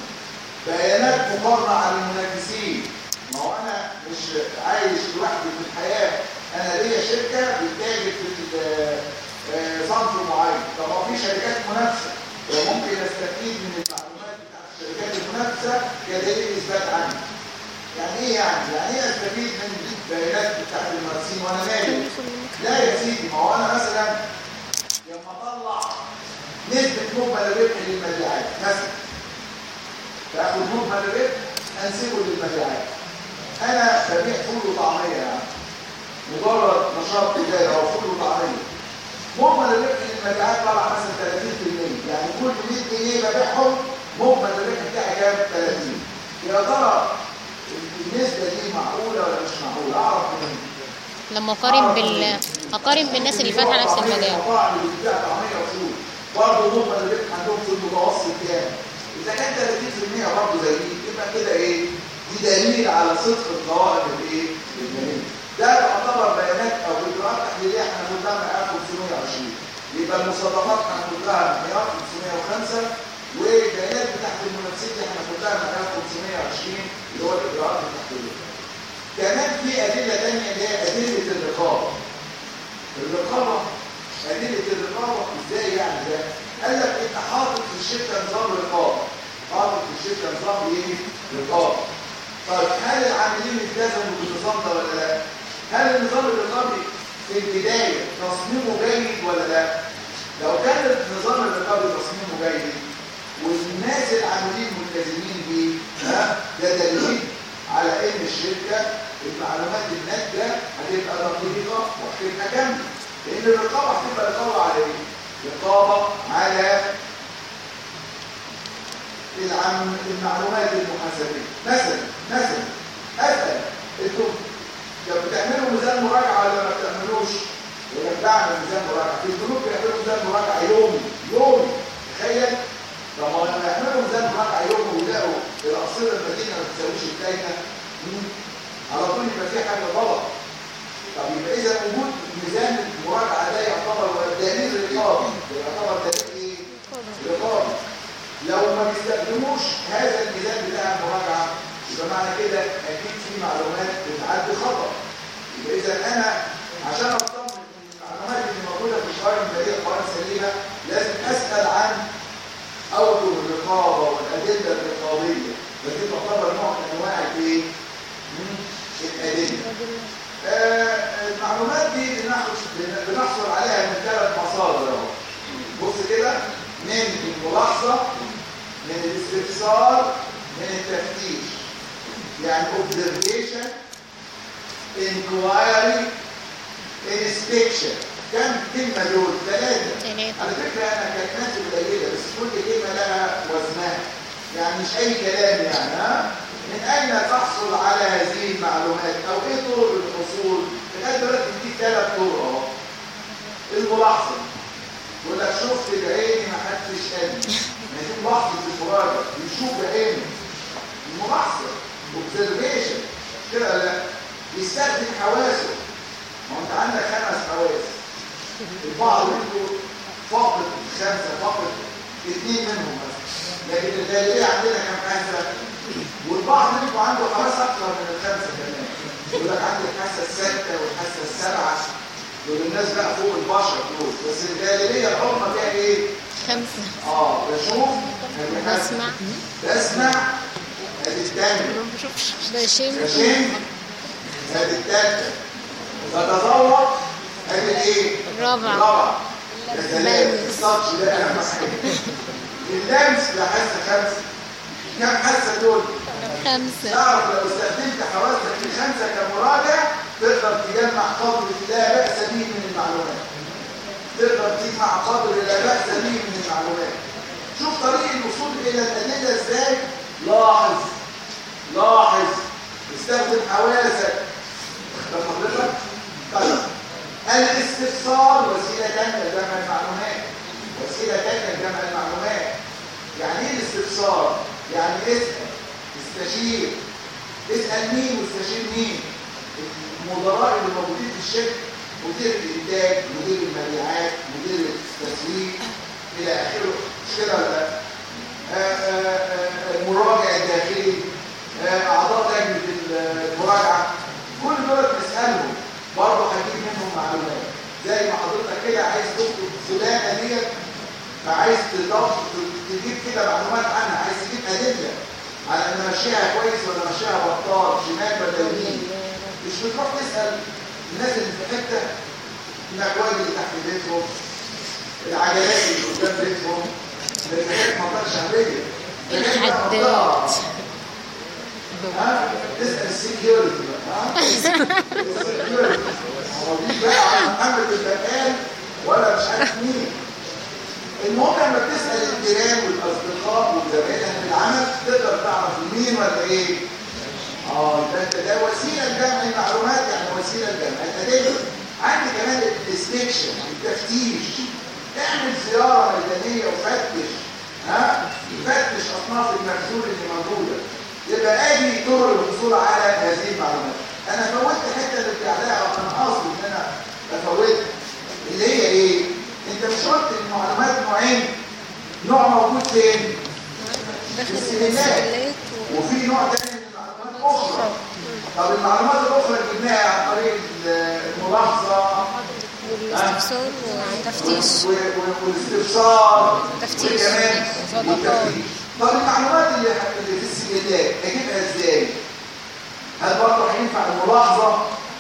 بيانات مقارنة عن المنافسين. ما هو أنا مش عايش لوحدي في الحياة، انا ليا شركه بتتاجر في صنف معين، طب ما في شركات منافسه وممكن استفيد من المعلومات بتاعت الشركات المنافسه كدليل اثبات عني. يعني ايه يعني ايه استفيد من البيانات بتاعت المنافسين وانا مالي؟ لا يا سيدي، ما هو انا مثلا لما اطلع نسبه مجمل الربح للمبيعات مثلا، فاخد مجمل الربح انسبه للمبيعات. انا ببيع فول وطعميه يعني مجرد نشاط تجاري او فول وطعميه، مجمل الربح للمبيعات طلع مثلا 30%، يعني كل 100 جنيه ببيعهم مجمل الربح بتاعي كام؟ 30. يا ترى النسبه دي معقوله ولا مش معقوله؟ اعرف منين؟ لما اقارن بالناس اللي فاتحه نفس المجال. المطاعم اللي بتبيع طعميه وفول برضه مجمل الربح عندهم في المتوسط كام؟ اذا كان 30% برضه زي دي، يبقى كده ايه؟ دي دليل على صدق القوائم الايه؟ الماليه. ده تعتبر بيانات او اجراءات تحليليه هناخدها من 1520. يبقى المصادقات هناخدها من 1505، والبيانات بتاعت المنافسين دي هناخدها من 1520 اللي هو الاجراءات التحليليه. كمان في ادله ثانيه اللي هي ادله الرقابه. الرقابه ادله الرقابه ازاي يعني ده؟ قال لك انت حاطط في الشركه نظام رقابه، حاطط في الشركه نظام ايه؟ رقابه. طيب هل العاملين التزموا بالنظام ده ولا لا؟ هل النظام الرقابي في البدايه تصميمه جيد ولا لا؟ لو كان النظام الرقابي تصميمه جيد والناس العاملين ملتزمين بيه، ده دليل على ان الشركه المعلومات الناتجه هتبقى دقيقه وهتبقى كامله. لان الرقابه هتبقى رقابه على ايه؟ رقابه على المعلومات المحاسبيه. مثلا اسال انتوا لو بتعملوا ميزان مراجعه ولا ما بتعملوش؟ يقول لك بعمل ميزان مراجعه. في البنوك بيعملوا ميزان مراجعه يومي. تخيل لما يعملوا ميزان مراجعه يومي ويلاقوا الاقصده المدينه ما بتساويش الداينه، على طول يبقى في حاجه غلط. طب يبقى اذا وجود ميزان المراجعه ده يعتبر دليل رقابي، يعتبر دليل ايه؟ رقابي. لو ما بيستخدموش هذا الميزان بتاع المراجعه يبقى معنى كده اكيد في معلومات بتعدي خطا. يبقى اذا انا عشان اطمن ان المعلومات اللي موجوده في القوائم الماليه قوائم سليمه لازم اسال عن اوجه الرقابه والادله الرقابيه، التي تعتبر نوع من انواع الايه؟ الادله. المعلومات دي بنحصل عليها من 3 مصادر اهو. بص كده، من الملاحظه، من الاستفسار، من التفتيش. يعني observation, inquiry, inspection. كم كلمة دول؟ 3. على فكرة أنا كلماتي قليلة بس كل كلمة لها وزنها. يعني مش أي كلام يعني. من أين تحصل على هذه المعلومات؟ أو إيه طرق الحصول؟ لغاية دلوقتي دي 3 طرق أهو. الملاحظة. يقول لك شفت بعيني ما حدش قال لي. ما دي ملاحظة المراجع، يشوف بعينه. الملاحظة observation كده لا يستخدم حواسه. ما انت عندك 5 حواس، البعض منكم فقط 5، فقط 2 منهم مثلا، لكن الغالبيه عندنا كم حاسه؟ والبعض منكم عنده حواس اكثر من ال5 كمان. يقول لك عندي الحاسه السادسه والحاسه السابعه، دول الناس بقى فوق البشر دول، بس الغالبيه العظمى فيها ايه؟ 5. بشوف، بسمع، ادي الثانيه، بشم، ادي الثالثه، بتذوق، ادي ايه؟ الرابعه. يا سلام، السطش ده اهم حاجه. اللمس ده حاسه 5. كم حاسه دول؟ 5. تعرف لو استخدمت حواسك ال5 كمراجع تقدر تجمع قدر لا بأس به من المعلومات. تقدر تجمع قدر لا بأس به من المعلومات. شوف طريق الوصول الى الادله ازاي؟ لاحظ استخدم حواسك. ده حضرتك؟ طيب الاستفسار وسيله ثانيه لجمع المعلومات. لجمع المعلومات. يعني ايه الاستفسار؟ يعني استشير. اسال مين واستشير مين؟ المدراء اللي موجودين في الشركه، مدير الانتاج، مدير المبيعات، مدير التسويق الى اخره. مش كده ولا لا؟ المراجع الداخلي، اعضاء لجنه المراجعه، كل دول نسالهم. برضه كده عايز تكتب فلانه ديت، فعايز تجيب كده معلومات عنها، عايز تجيب ادله على ان ماشيها كويس ولا ماشيها بطال، شمال ولا يمين. مش بتروح تسال الناس اللي في حته الاكواب اللي تحت بيتهم، العجلات اللي قدام بيتهم، الحاجات منطقه شعبيه، الحداد، تسال السكيورتي بقى، السكيورتي هو دي بقى على محمد البقال ولا مش عارف مين. المهم لما بتسال الجيران والاصدقاء وزمايلك في العمل تقدر تعرف مين ولا ايه. ده وسيله لجمع المعلومات، يعني وسيله لجمع الادله. عندي كمان الانسبكشن، التفتيش. اعمل زياره ميدانيه وفتش، فتش اصناف المخزون اللي موجوده. يبقى ادي طرق الحصول على هذه المعلومات. انا فوتت حته اللي بتاعتها وكان قصدي ان انا افوتها، اللي هي ايه؟ انت مش قلت المعلومات نوعين؟ نوع موجود فين؟ في السجلات، وفي نوع تاني من المعلومات اخرى. طب المعلومات الاخرى جبناها عن طريق الملاحظه والاستفسار والتفتيش والاستفسار تفتيش وكمان والتفتيش. طب المعلومات اللي في السجلات اجيبها ازاي؟ هل برضه هينفع الملاحظه؟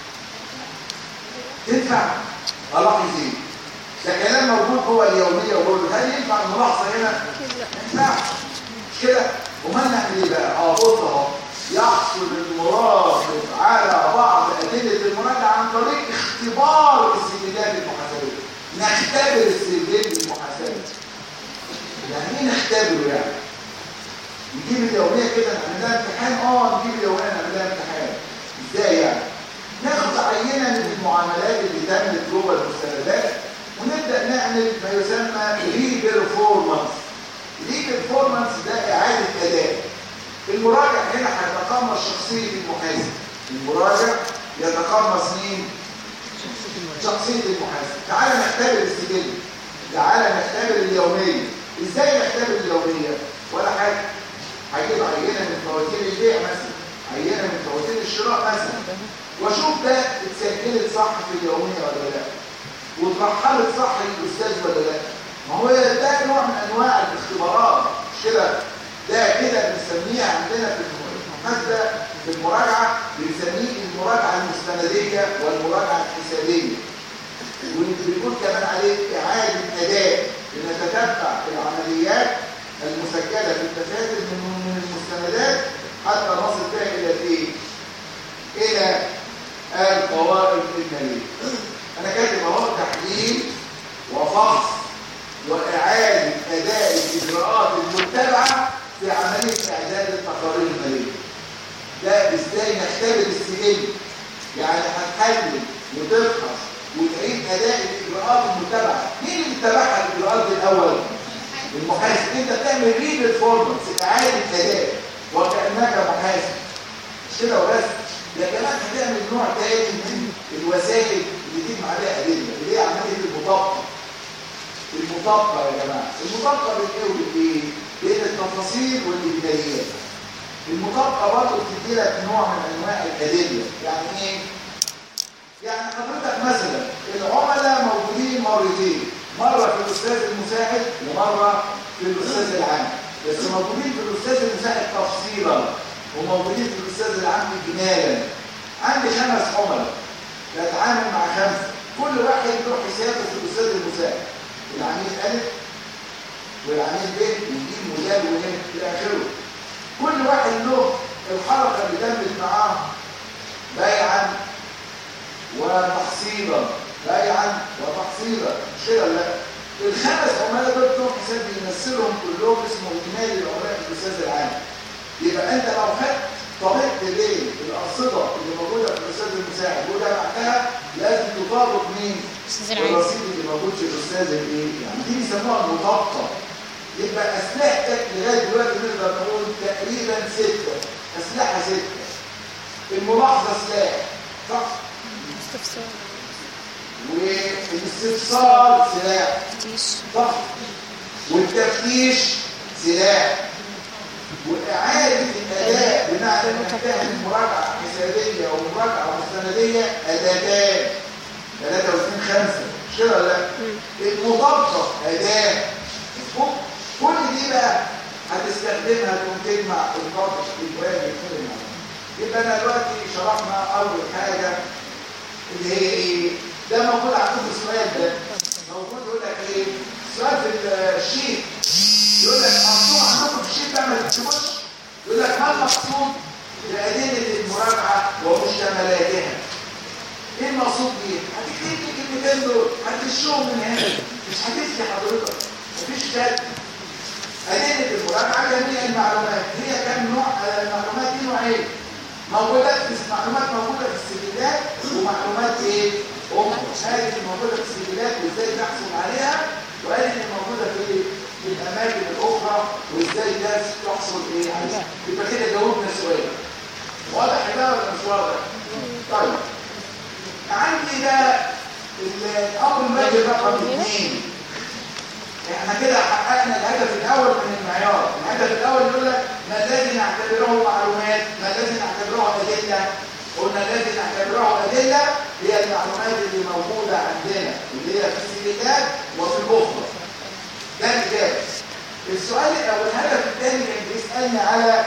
تنفع؟ الاحظ ايه؟ ده كلام موجود جوه اليوميه وبرضه هل ينفع الملاحظه هنا؟ ما ينفعش. مش كده؟ امال نعمل ايه بقى؟ بص اهو، يحصل المراقب على بعض ادله المراجعه عن طريق اختبار السجلات المحاسبيه. نختبر السجل المحاسبي. يعني ايه نختبره يعني؟ نجيب اليوميه كده نعمل لها امتحان؟ نجيب اليوميه نعمل لها امتحان. ازاي يعني؟ ناخد عينه من المعاملات اللي تمت جوه المستندات ونبدا نعمل ما يسمى ريبرفورمانس. ريبرفورمانس ده اعاده اداء. المراجع هنا هيتقمص شخصيه المحاسب. المراجع يتقمص مين؟ شخصيه المحاسب. تعالى نختبر السجل، تعالى نختبر اليوميه. ازاي نختبر اليوميه؟ ولا حاجه. هجيب عينه من فواتير البيع مثلا، عينه من فواتير الشراء مثلا، واشوف ده اتسجلت صح في اليوميه ولا لا، واترحلت صح للاستاذ ولا لا. ما هو ده نوع من انواع الاختبارات، مش كده؟ ده كده بنسميه عندنا في المحاسبه في المراجعه، بنسميه المراجعه المستنديه والمراجعه الحسابيه. وبنقول كمان عليه اعاده اداء، بنتتبع العمليات المسجله في التفاتر من المستندات حتى نصل بها الى ايه؟ الى القوائم الماليه. انا كاتب اهو تحليل وفحص واعاده اداء الاجراءات المتبعه في عمليه اعداد التقارير الماليه. ده ازاي نختبر السجل؟ يعني هتحلل وتفحص وتعيد اداء الاجراءات المتبعه. مين اللي اتبعها الاجراءات دي الاول؟ المحاسب. انت بتعمل ريبرفورمانس، اعاده اداء وكانك محاسب. مش كده وبس، ده كمان هتعمل نوع تاني من الوسائل اللي تجمع عليها ادله، اللي هي عمليه المطابقه. المطابقه يا جماعه، المطابقه بين ايه وبين ايه؟ بين التفاصيل والابداعيات. المطابقه برضه بتدي لك نوع من انواع الادله. يعني ايه؟ يعني حضرتك مثلا العملاء موجودين مرتين، مره في الاستاذ المساعد ومره في الاستاذ العام، بس موجودين في الاستاذ المساعد تفصيلا وموجودين في الاستاذ العام اجمالا. عندي 5 عملاء بتعامل مع 5، كل واحد له حسابه في الاستاذ المساعد. العميل الف والعميل ب وجيم ودال ونم الى اخره. كل واحد له الحركه اللي تمت معاه بيعا وتحصيلا، بيعا وتحصيلا. مش كده لا؟ ال5 عملاء دول لهم حساب بيمثلهم كلهم اسمه اجمالي العملاء في الاستاذ العام. يبقى انت لو خدت طبقت بين الارصده اللي موجوده في الاستاذ المساعد وجمعتها لازم تطابق مين؟ الرصيد اللي موجود في الاستاذ الايه؟ يعني دي بيسموها المطابقه. يبقى اسلحتك لغايه دلوقتي نقدر نقول تقريبا 6 اسلحه. 6. الملاحظه سلاح صح؟ استفسار والاستفسار سلاح صح؟ والتفتيش سلاح. وإعادة الأداء بمعنى أنك تعمل مراجعة حسابية ومراجعة مستندية أداتان. 3 و2 5. مش مش كده ولا لا؟ المطابقه اداه. كل دي بقى هتستخدمها تقوم تجمع القاطع الجواب كل المعلومات. يبقى انا دلوقتي شرحنا اول حاجه اللي هي ايه؟ ده موجود عندكم السؤال ده موجود. يقول لك ايه؟ السؤال في الشيت يقول لك مكتوب عندكم في الشيت ده ما تكتبوش. يقول لك ما المقصود بأدلة المراجعة ومشتملاتها؟ ايه المقصود بيه؟ هتكتب لي الكلمتين دول هتشوفهم من هنا مش هتفتي حضرتك مفيش شك. أدلة المراجعة جميع المعلومات. هي كم نوع؟ المعلومات دي نوعين موجودة في معلومات موجودة في السجلات ومعلومات ايه؟ هذه الموجودة في السجلات وازاي تحصل عليها، وهذه الموجودة في الأماكن الأخرى وازاي الناس تحصل ايه عليها. يبقى كده جاوبنا سؤال. واضح ده ولا مش واضح؟ طيب عندي ده الأمر المادي رقم 2. احنا كده حققنا الهدف الاول من المعيار. الهدف الاول يقول لك ما الذي نعتبره معلومات، ما الذي نعتبره ادله. قلنا الذي نعتبره ادله هي المعلومات اللي موجوده عندنا اللي هي في السجلات وفي الاخرى. ده الاجابه. السؤال او الهدف الثاني كان بيسالني على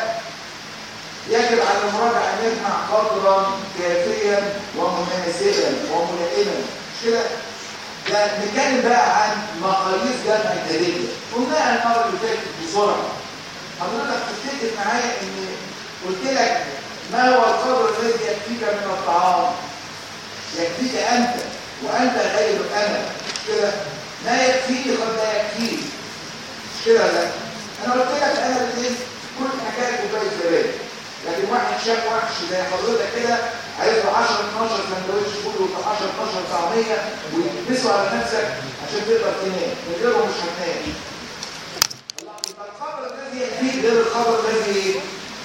يجب على المراجع ان يجمع قدرا كافيا ومناسبا وملائما. مش كده؟ ده نتكلم بقى عن مقاييس جمع الدليل. قلنا المره اللي فاتت بسرعه. حضرتك تفتكر معايا ان قلت لك ما هو القدر الذي يكفيك من الطعام؟ يكفيك انت وانت غير انا. مش كده؟ ما يكفيني قد لا يكفيك. مش كده لا؟ انا قلت لك انا بديت كل حكايه كوبايه زبادي. لكن واحد شاف وحش زي حضرتك كده عايز له 10 12 سندوتش فول و 10 12 طعميه ويلبسوا على نفسك عشان تقدر تنام، من غيره مش هتنام. الله، يبقى الخبر الذي يكفيك غير الخبر الذي ايه؟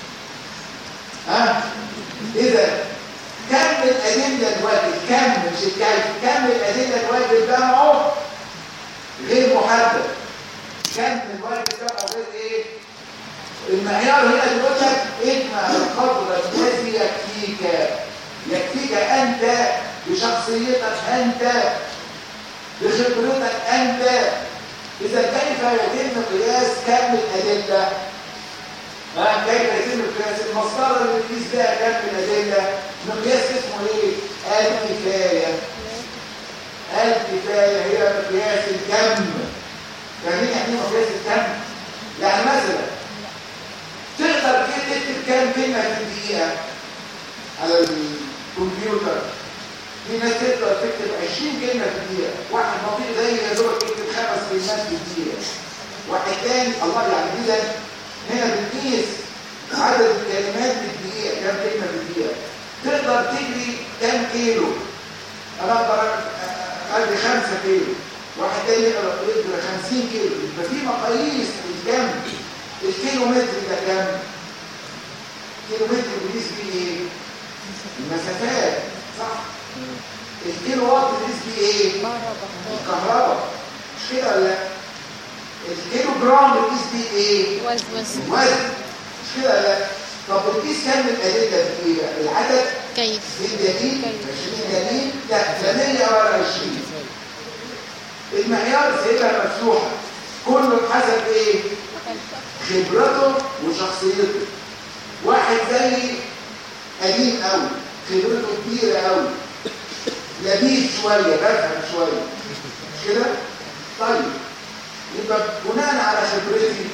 اذا كم الادله الواجب، كم مش الكيف، كم الادله الواجب ده اهو غير محدد. كم الواجب ده غير ايه؟ المعيار هنا بيقول لك اجمع القدر الذي يكفيك انت بشخصيتك انت بخبرتك انت. اذا كيف يتم قياس كم الادله؟ كيف يتم قياس المسطره اللي بنقيس بها كم الادله؟ مقياس اسمه ايه؟ الكفايه. الكفايه هي مقياس الكم. فاهمين يعني ايه مقياس الكم؟ يعني مثلا تقدر تكتب كام كلمة في الدقيقة على الكمبيوتر. في ناس تقدر تكتب 20 كلمة في الدقيقة. واحد بطيء زي يا دوبك يكتب 5 كلمات في الدقيقة. واحد تاني الله يعني إذا هنا بنقيس عدد الكلمات في الدقيقة كام كلمة في الدقيقة. تقدر تجري كام كيلو. أنا أقدر أجري 5 كيلو. واحد تاني يقدر يجري 50 كيلو. يبقى في مقاييس الكم. الكيلومتر ده كام؟ كيلومتر بنقيس بيه ايه؟ المسافات صح؟ الكيلو وات بنقيس بيه ايه؟ الكهرباء. مش كده ولا لا؟ الكيلو جرام بنقيس بيه ايه؟ وزن. مش كده ولا لا؟ طب بنقيس كام الادله في ايه؟ العدد؟ كيف؟ بالدليل 20 دليل لا 8 ولا 20. المعيار سيبها مفتوحه كله بحسب ايه؟ خبرته وشخصيته. واحد زي قديم قوي خبرته كبيره قوي لبيب شويه بفهم شويه مش كده؟ طيب يبقى بناء على خبرتي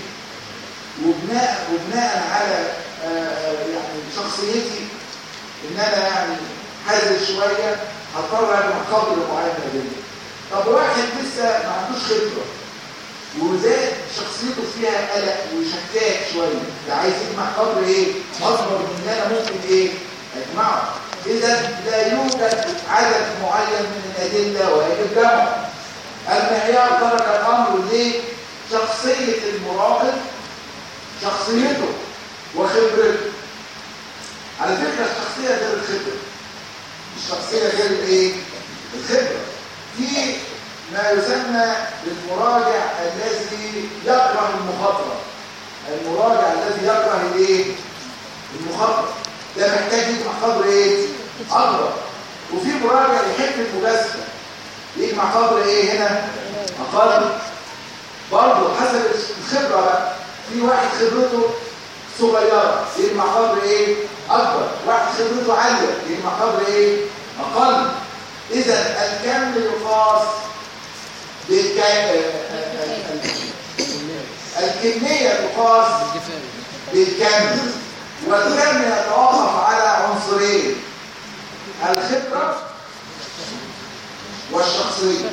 وبناء على يعني شخصيتي ان انا يعني حذر شويه هضطر اجمع قدر معين منه. طب واحد لسه ما عندوش خبره وزاد شخصيته فيها قلق وشكاك شويه، ده عايز يجمع قدر ايه؟ اكبر من اللي انا ممكن ايه؟ اجمعه. اذا لا يوجد عدد معين من الادله ويجب جمعه. المعيار ترك الامر لشخصيه المراقب، شخصيته وخبرته. على فكره الشخصيه غير الخبره. الشخصيه غير الايه؟ الخبره. في ما يسمى بالمراجع الذي يكره المخاطره. المراجع الذي يكره الايه؟ المخاطره. ده محتاج يجمع قدر ايه؟ اكبر. وفي مراجع يحب المجازفه. يجمع قدر ايه هنا؟ اقل. برضه حسب الخبره بقى، في واحد خبرته صغيره يجمع قدر ايه؟ اكبر. واحد خبرته عاليه يجمع قدر ايه؟ اقل. اذا الكم يقاس الكميه تقاس بالكم، والكم يتوقف على عنصرين: الخبره والشخصيه.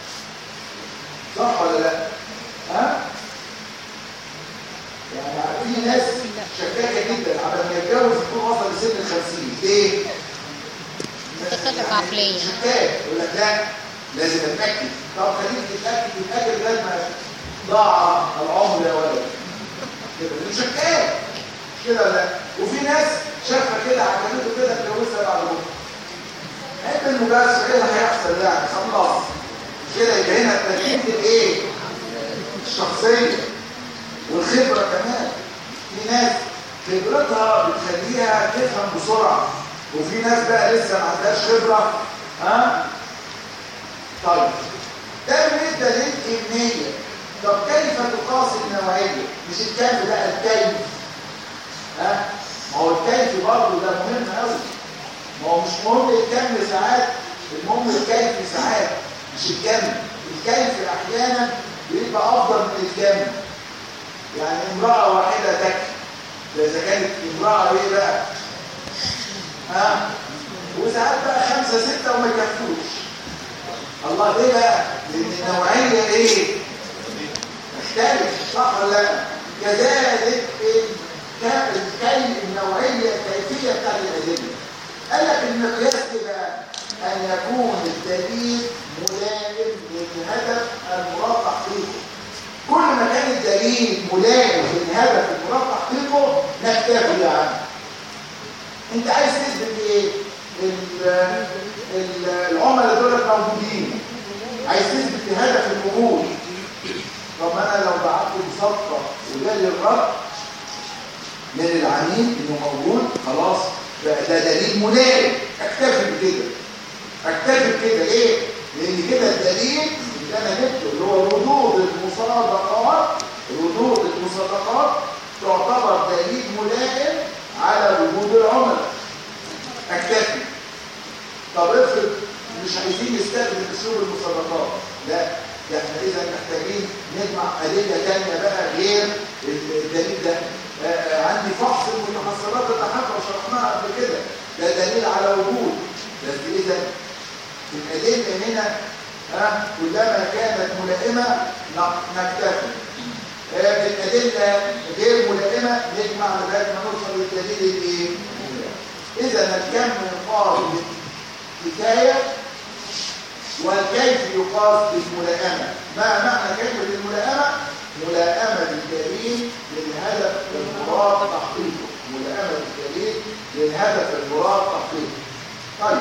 صح ولا لا؟ ها؟ يعني في ناس شكاكه جدا على ما يتجوز يكون وصل لسن ال50. ليه؟ متخلف عقليا. شكاك يقول لك لا لازم اتاكد. طب خليك تتاكد لغايه ما ضاع العمر يا ولد. كده مش شكاك كده لا. وفي ناس شافها كده عجبته كده اتجوزها بعد بكره. عيب المجاز ايه اللي هيحصل يعني؟ خلاص كده يبقى هنا التأكيد الايه؟ الشخصيه والخبره كمان. في ناس خبرتها بتخليها تفهم بسرعه، وفي ناس بقى لسه ما عندهاش خبره. ها؟ طيب ده بالنسبه للكميه. طب كيف تقاس النوعيه؟ مش الكيف ده، الكيف. ها؟ ما هو الكيف برضه ده مهم قوي. ما هو مش مهم الكم ساعات، المهم الكيف ساعات، مش الكم. الكيف احيانا بيبقى افضل من الكم. يعني امراه واحده تكفي، اذا كانت امراه ايه بقى؟ ها؟ وساعات بقى 5 6 وما يكفوش. الله ليه بقى؟ لان النوعيه ايه؟ تختلف. صح ولا لا؟ كذلك النوعيه الكيفيه بتاعت الادله. قال لك المقياس بقى ان يكون الدليل ملائم للهدف المراد تحقيقه. كل ما كان الدليل ملائم للهدف المراد تحقيقه نكتفي عنه. انت عايز تثبت ايه؟ العملاء دول موجودين، عايز تثبت هدف الوجود. طب انا لو بعت بصفقه وجالي الرد من العميل انه موجود، خلاص ده دليل ملائم، اكتفي بكده. اكتفي بكده ليه؟ لان كده الدليل اللي انا جبته اللي هو ردود المصادقات تعتبر دليل ملائم على وجود العملاء. اكتفي. طب افرض مش عايزين نستخدم اسلوب المصادقات، لا ده احنا اذا محتاجين نجمع ادله ثانيه بقى غير الدليل ده. عندي فحص المتحصلات اللي احنا شرحناها قبل كده، ده دليل على وجود. بس اذا الادله هنا كلما كانت ملائمه نكتفي. الادله غير ملائمه نجمع لغايه ما نوصل للدليل الايه؟ اذا الكم يقاس بالكفايه والكيف يقاس بالملائمه. ما معنى كلمه الملائمه؟ ملائمه الدليل للهدف المراد تحقيقه. ملائمه الدليل للهدف المراد تحقيقه. طيب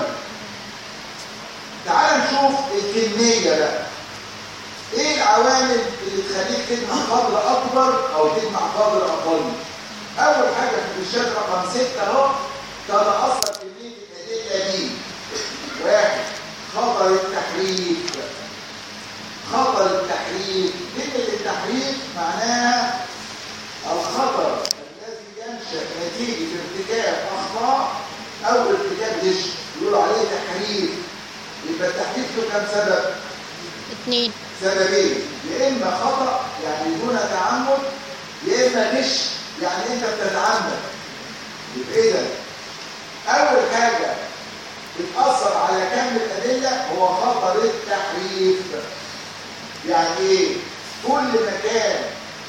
تعال نشوف الكميه بقى. ايه العوامل اللي تخليك تجمع قدر اكبر او تجمع قدر اقل؟ اول حاجه في الشرط رقم 6 اهو، تتاثر كميه الادله دي. 1 خطر التحريف. خطر التحريف، كلمه التحريف معناها الخطر الذي ينشا نتيجه ارتكاب اخطاء او ارتكاب غش، يقولوا عليه تحريف. يبقى التحريف له كم سبب؟ 2 سببين: يا اما خطا يعني دون تعمد، يا اما غش يعني انت بتتعمد. يبقى اذا اول حاجه بتاثر على كم الادله هو خطر التحريف. يعني ايه؟ كل ما كان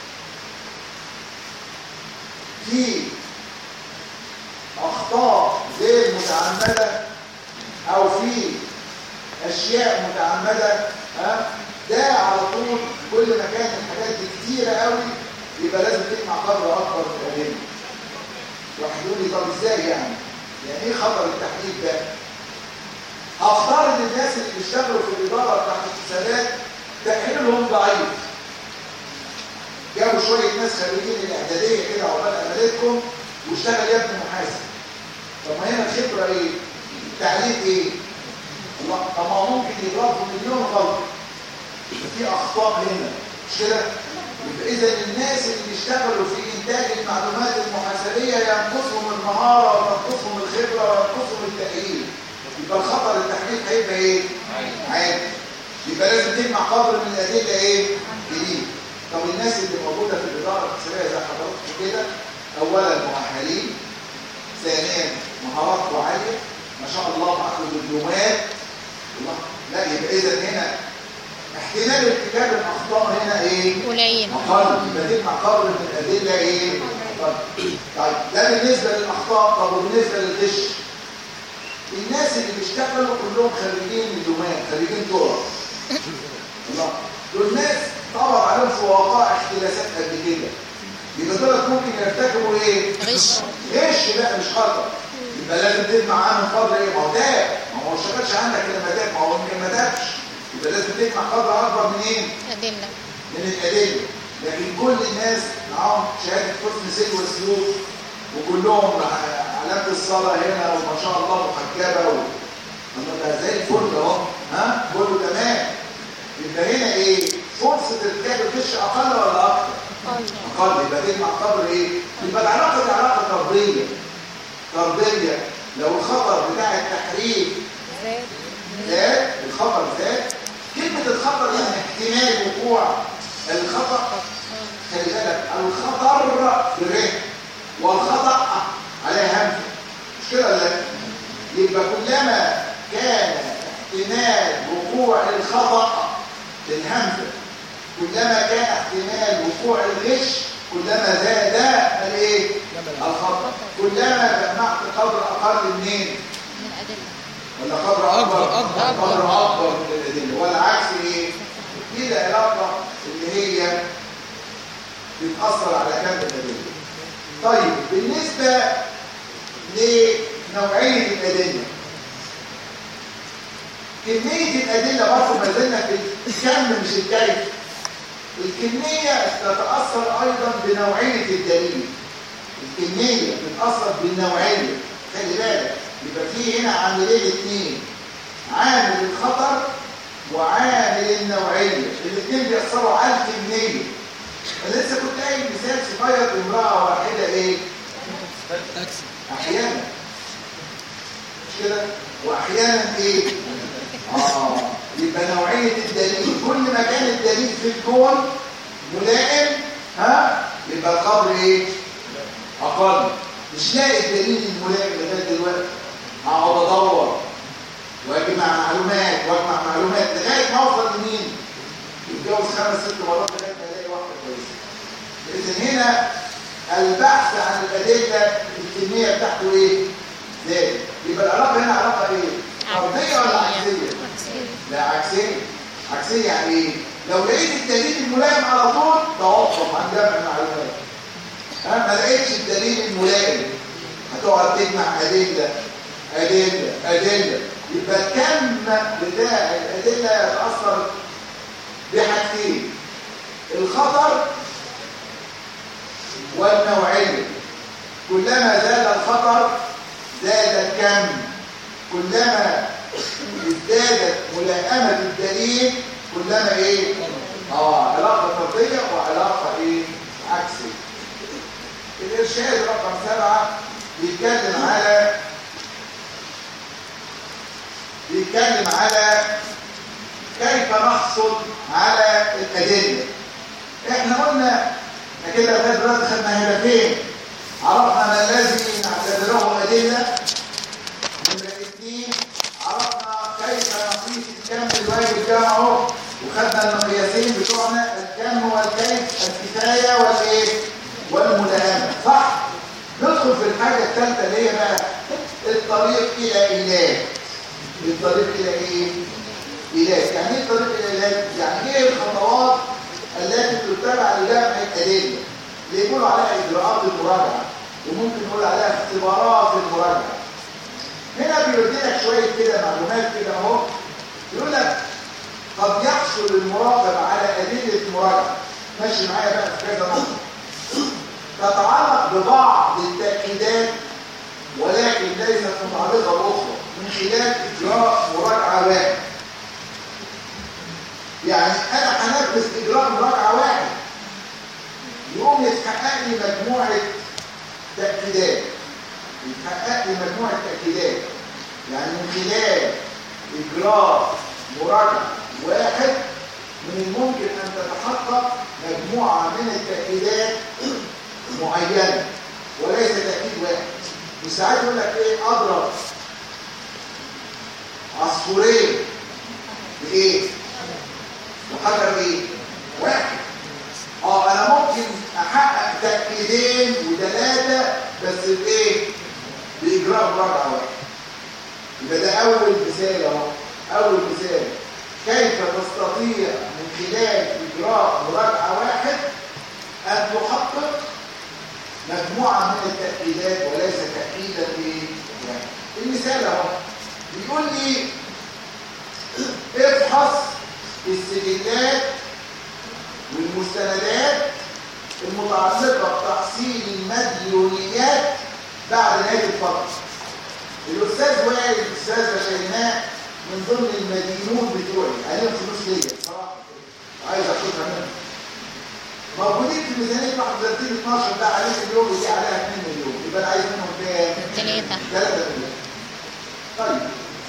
في اخطاء غير متعمده او في اشياء متعمده، ده على طول كل ما كانت الحاجات دي كتيره قوي يبقى لازم تجمع قدر اكبر من الادله. واحد يقول لي طب ازاي يعني ايه خطر التحريف ده؟ هفترض الناس اللي بيشتغلوا في الاداره بتاعت الحسابات تاهيلهم ضعيف. جابوا شويه ناس خريجين الاعداديه كده عقبال امالتكم واشتغل يا ابني محاسب. طب ما هنا الخبره ايه؟ التعليم ايه؟ الله، طب ما هو ممكن يضربوا مليون غلط. في اخطاء هنا مش كده؟ يبقى اذا الناس اللي بيشتغلوا في انتاج المعلومات المحاسبيه ينقصهم المهاره وينقصهم الخبره وينقصهم التاهيل. يبقى الخطر التحقيق هيبقى ايه؟ عادي. يبقى لازم تجمع قدر من الادله ايه؟ جديد. طب الناس اللي موجوده في الاداره الحسابيه زي حضراتكم كده، اولا مؤهلين، ثانيا مهاراتهم عاليه ما شاء الله، معاهم دبلومات. لا يبقى اذا هنا احتمال ارتكاب الاخطاء هنا ايه؟ قليل. اقل. يبقى تجمع قدر من الادله ايه؟ اقل. طيب ده بالنسبه للاخطاء. طب وبالنسبه للغش؟ الناس اللي بيشتغلوا كلهم خريجين دبلومات، خريجين طرق. الله، دول ناس طبعا عليهم في وقائع اختلاسات قد كده. يبقى دول ممكن يرتكبوا ايه؟ غش. غش بقى مش خطر. يبقى لازم تجمع عنهم قدر ايه؟ ما هو ده ما هو اشتغلش عندك لما تاب، ما هو يمكن ما تابش. يبقى لازم تجمع قدر اكبر من ايه؟ أدلة. من الادله. لكن كل الناس معاهم شهاده حسن سير وسلوك وكلهم علامه الصلاه هنا وما شاء الله محجبه ده زي الفل اهو، ها كله تمام. يبقى هنا ايه؟ فرصه ارتكاب الغش اقل ولا اكتر؟ اقل. يبقى تجمع قدر ايه؟ يبقى العلاقه دي علاقه طرديه. طرديه لو الخطر بتاع التحريف زاد، الخطر زاد. كلمه الخطر يعني احتمال وقوع الخطا. خلي بالك الخطر بره والخطا عليه همزه، مش كده ولا لا؟ يبقى كلما كان احتمال وقوع الخطا بالهمزه، كلما كان احتمال وقوع الغش، كلما زاد الايه؟ الخطا. كلما جمعت قدر اقل منين؟ من الأدلة. ولا قدر اكبر؟ قدر اكبر من الادله. والعكس ايه؟ دي العلاقه اللي هي بتاثر على كم الادله. طيب بالنسبه لنوعيه الادله، كميه الادله برضه ما زلنا في الكم مش الكيف. الكميه تتاثر ايضا بنوعيه الدليل. الكميه بتتاثر بالنوعيه. خلي بالك، يبقى في هنا عاملين اثنين، عامل الخطر وعامل النوعيه. الاثنين بيأثروا على الكميه. انا لسه كنت قايل مثال صغير، امراه واحده ايه؟ احيانا مش كده، واحيانا ايه؟ يبقى نوعيه الدليل كل ما كان الدليل في الكون ملائم يبقى القدر ايه؟ اقل. مش لاقي الدليل الملائم لغايه دلوقتي، اقعد ادور واجمع معلومات لغايه ما اوصل لمين؟ يتجوز 5-6 مرات لغايه ما الاقي واحده كويسه. اذا هنا البحث عن الادله الكميه بتاعته ايه؟ زائد. يبقى العلاقه هنا علاقه ايه؟ طرديه ولا عكسيه؟ لا عكسيه. عكسيه يعني ايه؟ لو لقيت الدليل الملائم على طول توقف عن جمع المعلومات. ما لقيتش الدليل الملائم هتقعد تجمع ادله. يبقى الكم بتاع الادله يتاثر بحاجتين، الخطر والنوعيه. كلما زاد الخطر زاد الكم. كلما ازدادت ملائمه الدليل كلما ايه؟ علاقه طرديه وعلاقه ايه؟ عكسيه. الارشاد رقم 7 بيتكلم على كيف نحصل على الادله. احنا قلنا كده لغايه دلوقتي خدنا هدفين. عرفنا ما الذي نعتبره ادله. نمره 2 عرفنا كيف نقيس الكم الواجب جمعه، وخدنا المقياسين بتوعنا الكم والكيف، الكفايه والايه؟ والملائمه. صح؟ ندخل في الحاجه الثالثه اللي هي بقى الطريق الى اله. الطريق الى ايه؟ اله. يعني ايه الطريق الى اله؟ يعني ايه الخطوات التي تتبع لجمع الادله اللي يقولوا عليها اجراءات المراجعه، وممكن نقول عليها اختبارات المراجعه. هنا بيقول لك شويه كده معلومات كده اهو. يقول لك قد يحصل المراقب على ادله مراجعه. ماشي معايا بقى في كذا نقطه تتعلق ببعض التاكيدات ولكن ليست متعلقه باخرى. من خلال إجراء مراجعة واحد. يعني أنا هنفذ إجراء مراجعة واحد يقوم يتحقق لي مجموعة تأكيدات. يتحقق لي مجموعة تأكيدات. يعني من خلال إجراء مراجعة واحد من الممكن أن تتحقق مجموعة من التأكيدات معينة وليس تأكيد واحد. وساعات يقول لك إيه؟ أضرب عصفورين بإيه؟ بحجر إيه؟ واحد. أنا ممكن أحقق تأكيدين وثلاثة بس بإيه؟ بإجراء مراجعة واحد. يبقى ده أول مثال أهو. أول مثال كيف تستطيع من خلال إجراء مراجعة واحد أن تحقق مجموعة من التأكيدات وليس تأكيدا واحد. المثال أهو بيقول لي افحص السجلات والمستندات المتعلقة بتحصيل المديونيات بعد نهاية الفترة. الأستاذ وائل الأستاذ بشيماء من ضمن المدينون بتوعي عليهم فلوس ليا بصراحة عايز أخدها منهم. موجودين في ميزانية 31/12 ده عليه مليون ودي عليها 2 مليون. يبقى أنا عايز منهم كام؟ 3 مليون. طيب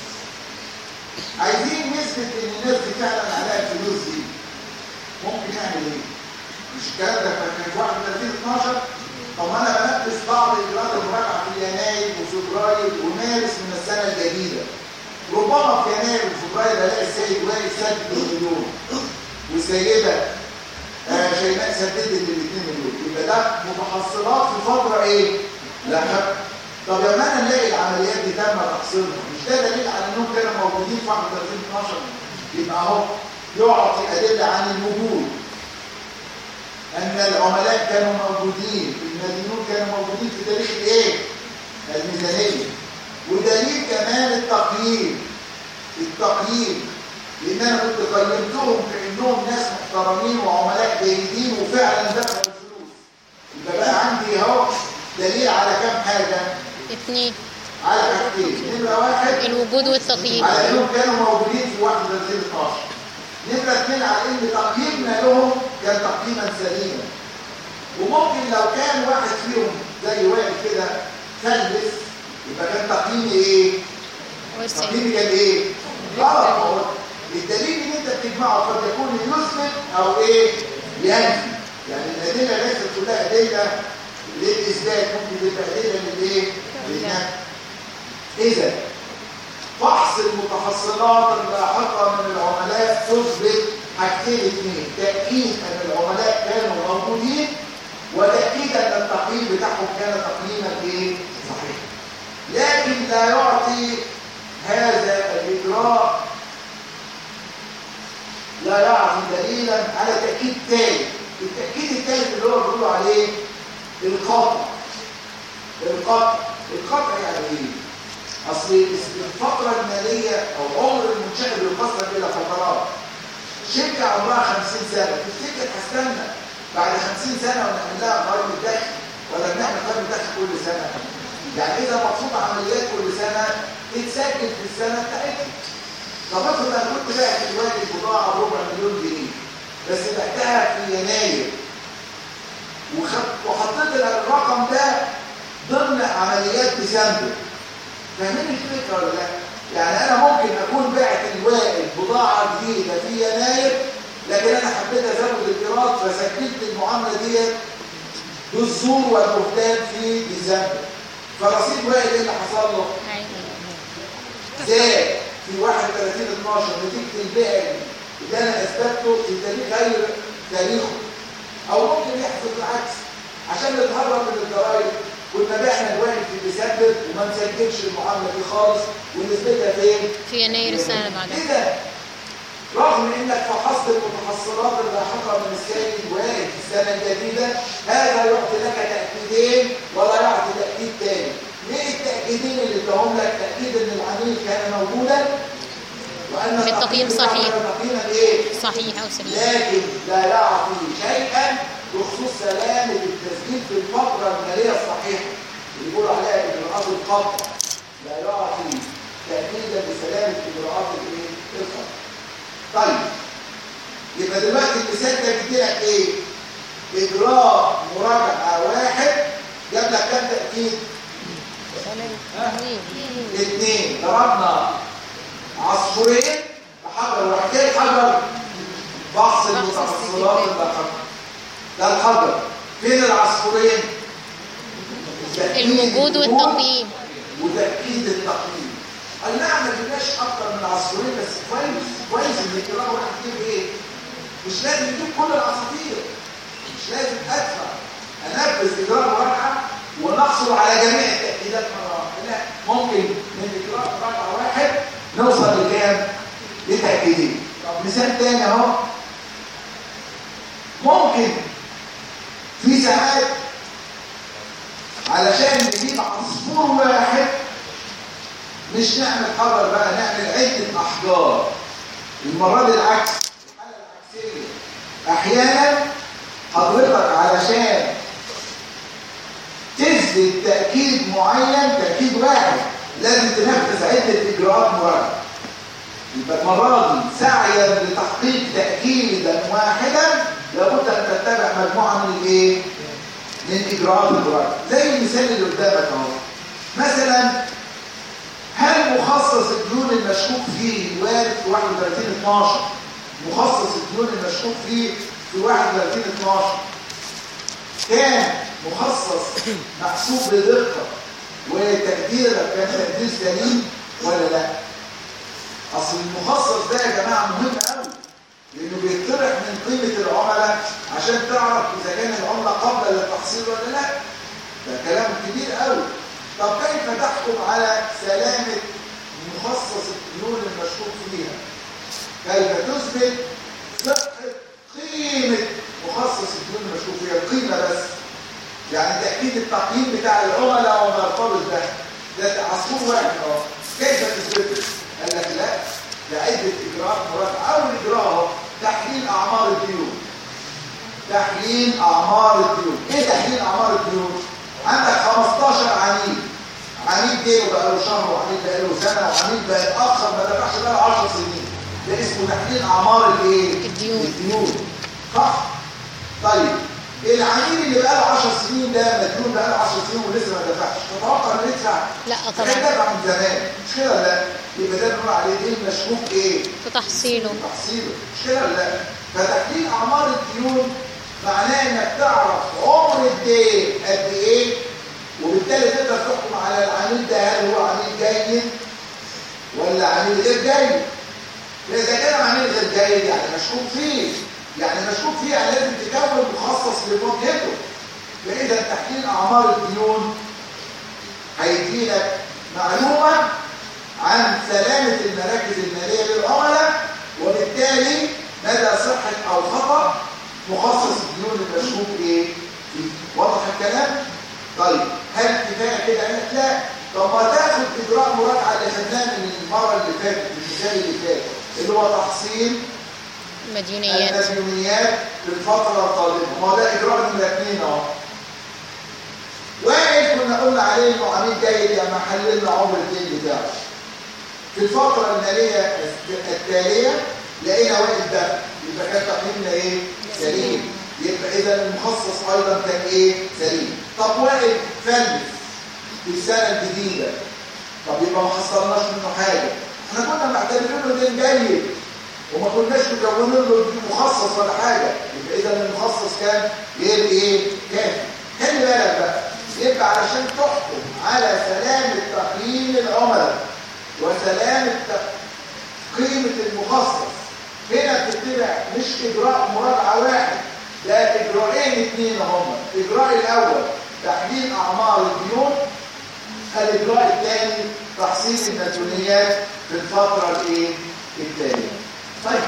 عايزين نثبت إن الناس دي فعلا عليها الفلوس دي. ممكن نعمل إيه؟ مش الكلام ده كان 31/12. طب انا بنفذ بعض اجراءات المراجعه في يناير وفبراير ومارس من السنه الجديده. ربما في يناير وفبراير الاقي السيد وائل سدد المليون والسيده شيماء سددت ال2 مليون. يبقى ده متحصلات في فتره ايه؟ لاحقه. طب لما انا نلاقي العمليات دي تم تحصيلها مش ده دليل على انهم كانوا موجودين في 31/12؟ يبقى اهو يعطي ادله عن الوجود أن العملاء كانوا موجودين، المدينون كانوا موجودين في تاريخ الإيه؟ الميزانية. ودليل كمان التقييم لأن أنا كنت قيمتهم كأنهم ناس محترمين وعملاء جيدين وفعلا دفعوا الفلوس. يبقى بقى عندي أهو دليل على كم حاجة؟ 2 على حاجتين. نمرة 1 الوجود والتقييم على إنهم كانوا موجودين في 31/12. نمرة 2 على إن تقييمنا لهم كان تقييما سليما. وممكن لو كان واحد فيهم زي وائل كده فلس يبقى كان تقييمي ايه؟ تقييمي كان ايه؟ غلط. الدليل ان انت بتجمعه قد يكون يثبت او ايه؟ ينفي. يعني الادله ليست كلها ادله للاثبات، ممكن تبقى ادله للايه؟ للنفي. اذا فحص المتحصلات اللاحقه من العملاء تثبت حاجتين اثنين: تاكيد ان العملاء كانوا موجودين، وتأكيد أن التقييم بتاعهم كان تقييما ايه؟ صحيح. لكن لا يعطي هذا الإجراء لا يعطي دليلا على تأكيد ثالث. التأكيد الثالث اللي هو بيقولوا عليه القطع. القطع يعني ايه؟ أصل الفترة المالية أو عمر المنشأة بيقسم إلى فترات. شركة عمرها 50 سنة تفتكر هستنى بعد 50 سنة ونعمل لها قائمة دخل ولا بنعمل قائمة دخل كل سنة؟ يعني إذا مقصود عمليات كل سنة تتسجل في السنة بتاعتها. طب افرض أنا كنت باعت دلوقتي بضاعة ب4 مليون جنيه بس بعتها في يناير وحطيت الرقم ده ضمن عمليات ديسمبر. فاهمين الفكرة ولا لا؟ يعني أنا ممكن أكون باعت الوائل بضاعة جديدة في يناير لكن أنا حبيت أزود الإيراد فسجلت المعاملة ديت بالزور والبهتان في ديسمبر. فرصيد وائل إيه اللي حصل له؟ زاد في 31/12 نتيجة البيع اللي أنا أثبته في تاريخ غير تاريخه. أو ممكن يحصل العكس عشان نتهرب من الضرائب. كنا بعنا الوائل في ديسمبر وما نسجلش المعاملة دي خالص ونثبتها فين؟ في يناير السنة اللي بعدها. إذا رغم انك فحصت المتحصلات اللاحقه من السيد وائل في السنه الجديده هذا يعطي لك تاكيدين ولا يعطي تاكيد ثاني. ليه التاكيدين اللي اداهم لك؟ تاكيد ان العميل كان موجودا وان التقييم صحيح تقييما ايه؟ صحيح او سليم، لكن لا يعطي شيئا بخصوص سلامه التسجيل في الفتره الماليه الصحيحه اللي بيقولوا عليها اجراءات القطع. لا يعطي تأكيدا لسلامة إجراءات الإيه؟ الخط. طيب يبقى دلوقتي المثال ده بيديلك إيه؟ إجراء مراجعة واحد جاب لك كام تأكيد؟ 2. ضربنا عصفورين بحجر واحد. ايه الحجر؟ بحث المتفصلات البحر. ده الحجر. فين العصفورين؟ الوجود والتقييم وتأكيد التقييم. اي نعم ما جبناش اكتر من عصفورين بس كويس ان الجراء واحد يجيب ايه؟ مش لازم يجيب كل العصافير، مش لازم ادفع انفذ اجراء مراجعه ونحصل على جميع التأكيدات مرة واحدة. لا، ممكن من إجراء مراجعة واحد نوصل لكام؟ لتأكيدين. طب مثال تاني اهو. ممكن في ساعات علشان نجيب عصفور واحد مش نعمل حجر بقى، نعمل عدة أحجار. المرة دي العكس، الحالة العكسية. أحيانا حضرتك علشان تثبت تأكيد معين، تأكيد واحد، لازم تنفذ عدة إجراءات مراجعة. يبقى المرة دي سعيا لتحقيق تأكيدا واحدا لابد أن تتبع مجموعة من الإيه؟ من إجراءات المراجعة. زي المثال اللي قدامك أهو. مثلا هل مخصص الديون المشكوك فيه وارد في 31/12؟ مخصص الديون المشكوك فيه في 31/12 كان مخصص محسوب بدقة وتقديرك كان تقدير سليم ولا لا؟ اصل المخصص ده يا جماعه مهم قوي، لانه بيطرح من قيمه العملاء عشان تعرف اذا كان العمله قابله للتحصيل ولا لا. ده كلام كبير قوي. طب كيف تحكم على سلامه مخصص الديون المشكوك فيها؟ كيف تثبت صحه قيمه مخصص الديون المشكوك فيها؟ القيمه بس، يعني تأكيد التقييم بتاع العملاء وما يرتبط به. ده عصفور واحد اهو. كيف تثبته؟ قال لك لا، ده عدة إجراءات مراجعة. أول إجراء اهو تحليل أعمار الديون. تحليل أعمار الديون. إيه تحليل أعمار الديون؟ عندك 15 عميل. عميل جه بقى له شهر، وعميل بقى له سنة، وعميل بقى اتأخر ما دفعش بقى له 10 سنين. ده اسمه تحليل أعمار الإيه؟ الديون. صح؟ طيب العميل اللي بقى له 10 سنين ده مديون بقى له 10 سنين ولسه ما دفعش، تتوقع انه يدفع؟ لا طبعا. كان دفع من زمان، مش كده ولا لا؟ يبقى ده بنقول عليه ايه؟ المشكوك ايه؟ في تحصيله. مش كده ولا لا؟ فتحليل اعمار الديون معناه انك تعرف عمر الدين قد ايه، وبالتالي تقدر تحكم على العميل ده هل هو عميل جيد ولا عميل غير جيد. اذا كان عميل غير جيد يعني مشكوك فيه، يعني مشكوك فيه يعني لازم تكون مخصص لمواجهته. فإذا تحليل أعمار الديون هيديلك معلومة عن سلامة المراكز المالية للعملاء، وبالتالي مدى صحة أو خطأ مخصص الديون المشكوك إيه فيه. واضح الكلام؟ طيب هل كفاية كده؟ قال لك لا. طب ما تاخد إجراء مراجعة اللي خدناه من المرة اللي فاتت، المثال اللي فات، اللي هو تحصيل المديونيات في الفترة القادمة. ما ده إجراء نمرة 2 اهو. واحد كنا قلنا عليه إنه عميل جيد لما حللنا عمر الدين بتاعه. في الفترة المالية التالية لقينا واحد ده، يبقى كان تقييمنا إيه؟ سليم. يبقى إذا المخصص أيضا كان إيه؟ سليم. طب واحد فلس في السنة الجديدة، طب يبقى ما حصلناش منه حاجة. احنا كنا معتبرينه دين جيد وما كناش مكونين له مخصص ولا حاجه، يبقى اذا المخصص كان غير ايه؟ كافي. خلي بالك بقى، يبقى علشان تحكم على سلامه تقييم العملاء وسلامه قيمه المخصص، هنا بتتبع مش اجراء مراجعه واحد، ده اجراءين 2 هم. الاجراء الاول تحليل اعمار الديون، الاجراء الثاني تحصيل المديونيات في الفتره الايه؟ التاليه. طيب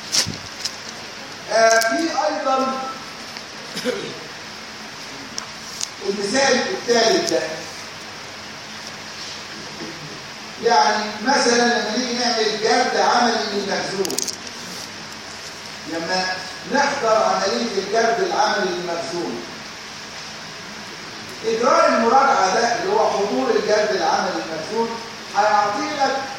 في ايضا المثال الثالث ده، يعني مثلا لما نيجي نعمل جرد عملي للمخزون، لما نحضر عمليه الجرد العملي للمخزون، اجراء المراجعه ده اللي هو حضور الجرد العملي للمخزون هيعطي لك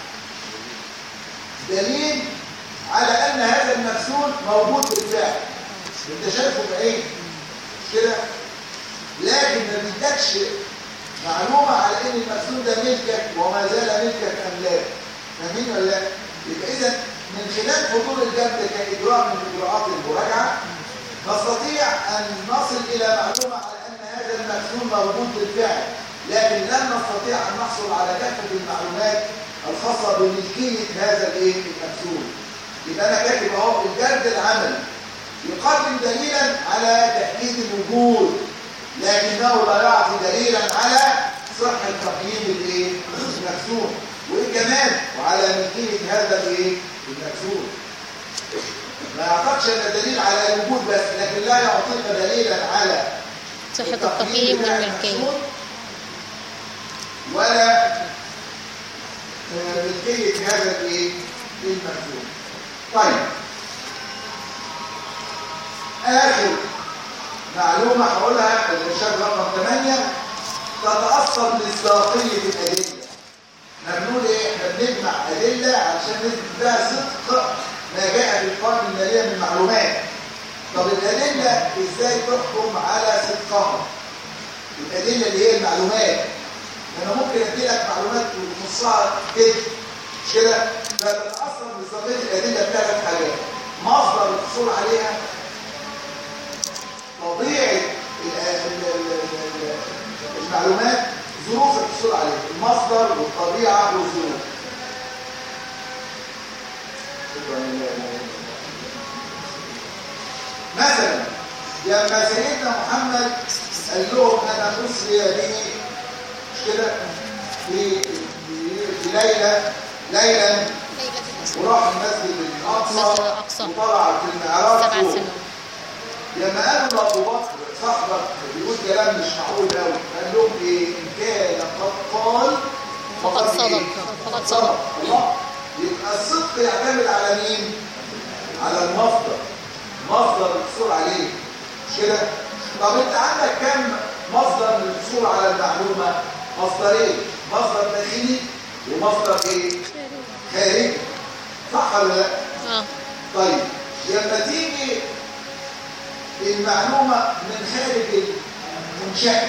دليل على ان هذا المكسور موجود بالفعل، انت شايفه بعينك كده، لكن ما بيدكش معلومه على ان المكسور ده ملكك وما زال ملكك ام لا. فاهمين ولا لا؟ يبقى اذا من خلال حضور الجبر كاجراء من اجراءات المراجعه نستطيع ان نصل الى معلومه على ان هذا المكسور موجود بالفعل، لكن لن نستطيع ان نحصل على كافه المعلومات الخاصه بملكيه هذا المكسور. يبقى انا كاتب اهو الجرد العملي يقدم دليلا على تاكيد الوجود، لكنه لا يعطي دليلا على صحه تقييم المكسور، وايه كمان وعلى ملكيه هذا المكسور. ما يعطيكش دليل على الوجود بس، لكن لا يعطيك دليلا على صحة التقييم والملكية ولا ملكية هذا المكسور. طيب آخر معلومة هقولها الإرشاد رقم 8 تتأثر مصداقية الأدلة. احنا بنقول ايه؟ احنا بنجمع أدلة علشان نثبت بها صدق ما جاء بالقوائم المالية من معلومات. طب الأدلة ازاي تحكم على صدقها؟ الأدلة اللي هي المعلومات. أنا ممكن أدي لك معلومات ونصها كده مش كده؟ فتتأثر مصداقية الأدلة بثلاث حاجات: مصدر الحصول عليها، طبيعة المعلومات، ظروف الحصول عليها. المصدر والطبيعة والظروف. مثلا لما سيدنا محمد قال لهم انا اسري به مش كده في ليلا وراح المسجد الاقصى وطلع في المعراج 7 سنوات. لما قالوا لابو بكر صاحبك بيقول كلام مش معقول قوي، قال لهم ايه؟ ان كان قد قال فقد صدق. الله. يبقى الصدق يعتمد على مين؟ على المصدر، مصدر الحصول عليه مش كده؟ طب انت عندك كم مصدر للحصول على المعلومه؟ مصدرين، مصدر داخلي ومصدر ايه؟ خارجي. صح ولا لا؟ طيب لما تيجي المعلومه من خارج المنشأ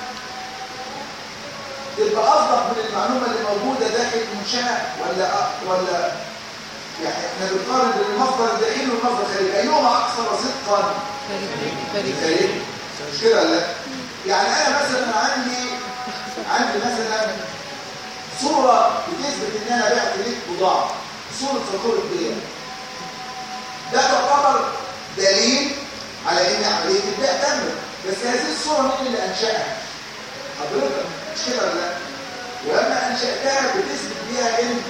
تبقى اصدق من المعلومه اللي موجوده داخل المنشأ ولا يعني احنا بنقارن بين المصدر الداخلي والمصدر الخارجي، ايهما اكثر صدقا؟ خارجي. مش كده ولا لا؟ يعني انا مثلا عندي مثلا صوره بتثبت ان انا بعت ليك بضاعه، صوره فاتوره بيع. ده تعتبر دليل على ان عمليه البيع تمت، بس هذه الصوره مين اللي انشاها؟ حضرتك. مش كده ولا لا؟ ولما انشاتها بتثبت بيها ان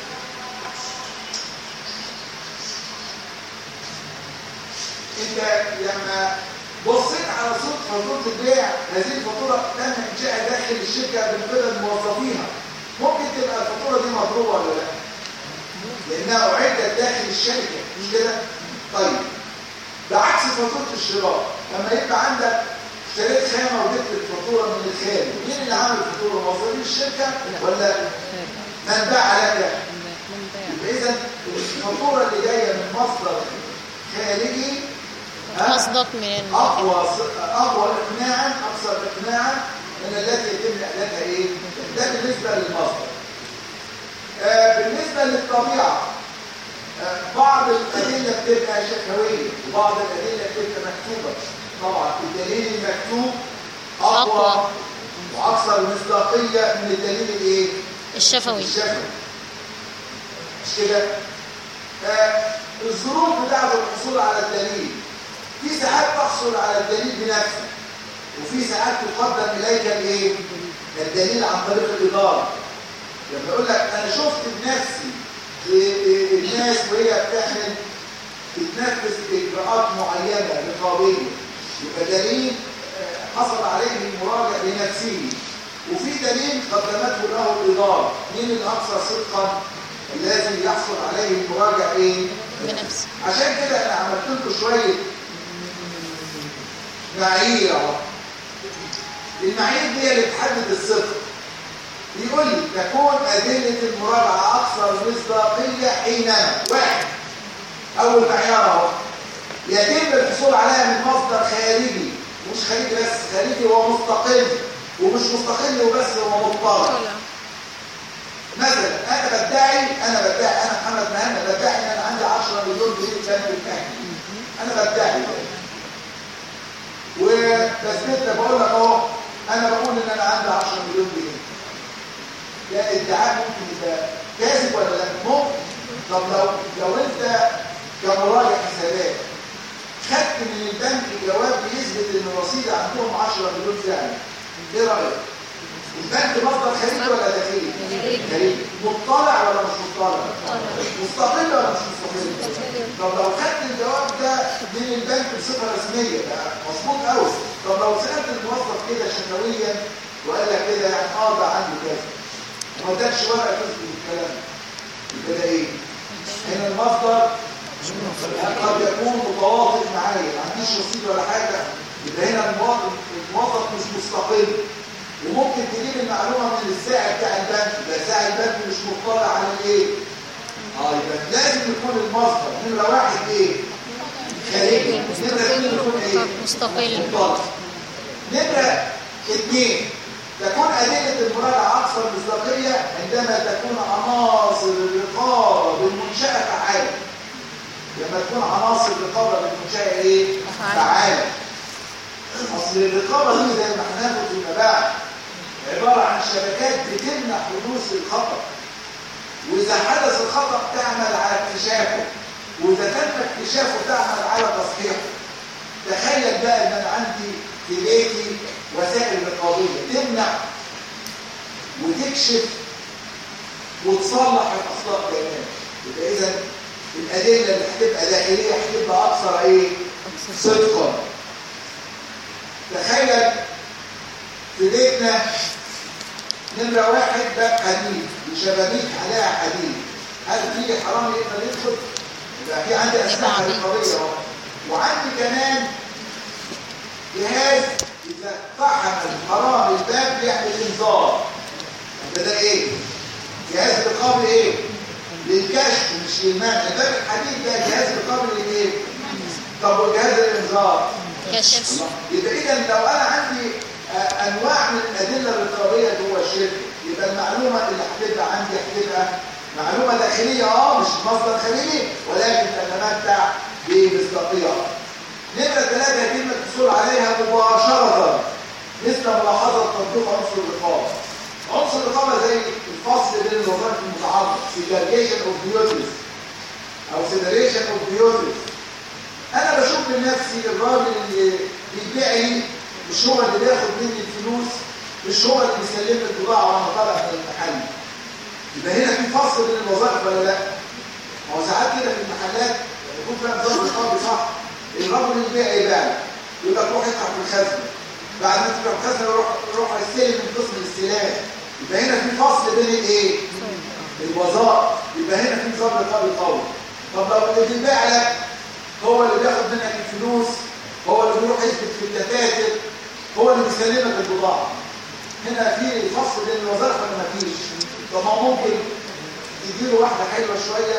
انت لما بصيت على صوره فاتوره البيع، هذه الفاتوره تم انشائها داخل الشركه من قبل موظفيها. ممكن تبقى الفاتوره دي مضروبه ولا لا؟ لانها اعدت داخل الشركه مش كده؟ طيب بعكس فاتوره الشراء، لما يبقى عندك اشتريت خامه وجبت الفاتوره من الخارج، مين اللي عامل الفاتوره؟ موظفين الشركه ولا من باع لك؟ يبقى اذا الفاتوره اللي جايه من مصدر خارجي أصدق من أقوى إقناعا، أكثر إقناعا من التي يتم إعلانها إيه؟ ده بالنسبة للمصدر. بالنسبة للطبيعة بعض الأدلة بتبقى شفوية وبعض الأدلة بتبقى مكتوبة. طبعا الدليل المكتوب أقوى وأكثر مصداقية من الدليل الإيه؟ الشفوي. مش كده؟ الظروف بتاعت الحصول على الدليل، في ساعات تحصل على الدليل بنفسك، وفي ساعات تقدم اليك بايه؟ الدليل عن طريق الاداره. لما اقول لك انا شفت بنفسي الناس وهي بتنفذ اجراءات معينه رقابيه، يبقى دليل حصل عليه المراجع بنفسه، وفي دليل قدمته له الاداره. مين الاكثر صدقا؟ الذي يحصل عليه المراجع ايه؟ بنفسه. عشان كده انا عملت لكم شويه معايير. المعايير دي اللي بتحدد الصدق. بيقول لي تكون أدلة المراجعة أكثر مصداقية حينما واحد، أول معيار أهو، يتم الحصول عليها من مصدر خارجي، مش خارجي بس، خارجي هو مستقل، ومش مستقل وبس، هو مطلع. مثلا انا محمد مهنا بدعي ان انا عندي 10 مليون جنيه في البنك بتاعي. انا بدعي وبثبت لك، بقول لك اهو انا بقول ان انا عندي 10 مليون جنيه. ده ادعاء ممكن يبقى كاذب ولا لا؟ ممكن. طب لو انت كمراجع حسابات خدت من البنك جواب بيثبت ان رصيد عندهم 10 مليون فعلا، ايه رايك؟ البنك مصدر خارجي ولا داخلي؟ خارجي. مطلع ولا مش مطلع؟ مستقل ولا مش مستقل؟ طب لو خدت الجواب ده من البنك بصفه رسميه ده مظبوط قوي. طب لو سالت الموظف كده شفويا وقال لك كده يعني ده عندي كذا وما ادكش ورقه تثبت الكلام يبقى ده ايه؟ هنا المصدر قد يكون متواطئ معايا، ما عنديش رصيد ولا حاجه، يبقى هنا الموظف مش مستقل. وممكن تجيب المعلومه من الساعي بتاع البنك، يبقى ساعي البنك مش مطلع على الايه؟ يبقى لازم يكون المصدر نمره واحد ايه؟ خارجي. نمره اثنين يكون ايه؟ مستقل. مطلع. نمره اثنين تكون أدلة المراجعة أكثر مصداقية عندما تكون عناصر الرقابة بالمنشأة فعالة. لما تكون عناصر الرقابة بالمنشأة ايه؟ فعالة. أصل الرقابة دي زي ما هناخد فيما بعد عبارة عن شبكات بتمنع حدوث الخطأ، وإذا حدث الخطأ تعمل على اكتشافه، وإذا تم اكتشافه تعمل على تصحيحه. تخيل بقى إن أنا عندي في بيتي وسائل رقابية تمنع وتكشف وتصلح الأخطاء كمان. يبقى إذا الأدلة اللي هتبقى داخلية هتبقى أكثر إيه؟ صدقا. تخيل في بيتنا نمرة واحد باب حديد وشبابيك عليها حديد، هل في حرامي يقدر يدخل؟ يبقى في عندي أسلحة رقابية اهو. وعندي كمان جهاز إذا اقتحم الحرامي الباب بيعمل إنذار. يبقى ده إيه؟ جهاز رقابي إيه؟ للكشف مش للمنع. الباب الحديد ده جهاز رقابي لإيه؟ طب وجهاز الإنذار؟ كشف. يبقى إذا لو أنا عندي أنواع من الأدلة الرقابية جوه الشركة، يبقى المعلومة اللي هتبقى عندي هتبقى معلومة داخلية مش مصدر خارجي، ولكن تتمتع بمصداقية. نمرة 3 يتم الحصول عليها مباشرة مثل ملاحظة تطبيق عنصر الرقابة. عنصر الرقابة زي الفصل بين الوظائف المتعاقبة segregation of duties أو separation of duties. أنا بشوف من نفسي الراجل اللي بيبيع لي مش هو اللي بياخد مني الفلوس، مش هو اللي بيسلم لي البضاعة وأنا طالع من المحل. يبقى هنا في فصل بين الوظائف ولا لا؟ ما هو ساعات كده في المحلات يكون فيها نظام رقابي صح؟ الراجل اللي بيبيع يبيع يبقى تروح يفتح في الخزنة، بعد ما تفتح في الخزنة يروح يستلم من قسم الاستلام. يبقى هنا في فصل بين الايه؟ الوظائف. يبقى هنا في نظام رقابي قوي. طب لو اللي بيبيع لك هو اللي بياخد منك الفلوس، هو اللي بيروح يثبت في الدفاتر، هو اللي بيسلمك البضاعه، هنا في فصل بين الوظائف ولا ما فيش؟ طب ما ممكن يديله واحده حلوه شويه،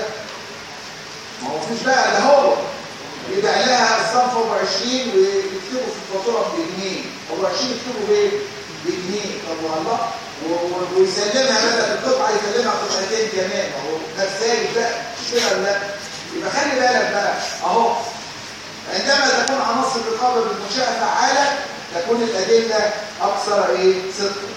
ما هو فيش بقى ده هو يبيع لها الصنف ابو 20 ويكتبوا في الفاتوره بجنيه، ابو 20 يكتبوا بايه؟ بجنيه. طب والله ويسلمها بدل القطعه يسلمها قطعتين كمان، اهو ده سايب بقى مش كده ولا لا؟ يبقى خلي بالك بقى اهو، عندما تكون عناصر الرقابه بالمنشاه فعاله تكون الادله اكثر ايه؟ صدقا.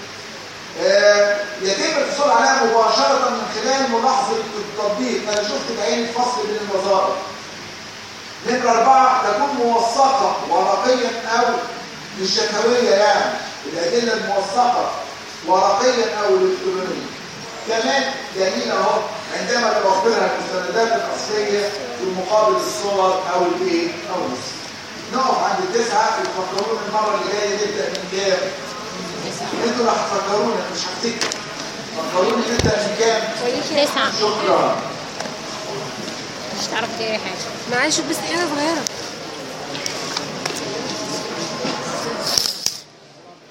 يتم الحصول عليها مباشره من خلال ملاحظه التطبيق. انا شفت بعين الفصل بين الوظائف. نمرة 4 تكون موثقه ورقيا او مش شفويه، يعني الادله الموثقه ورقيا او الكترونيا. كمان دليل اهو عندما توفرها المستندات الاصليه في مقابل الصور او الايه؟ او النص. نقف عند 9. تفكرون المره اللي جايه نبدا من كام؟ انتوا اللي هتفكروني مش هفتكر. فكروني نبدا من كام؟ 9. شكرا. مش هتعرف تجيب حاجه. معلش بس حاجه صغيره.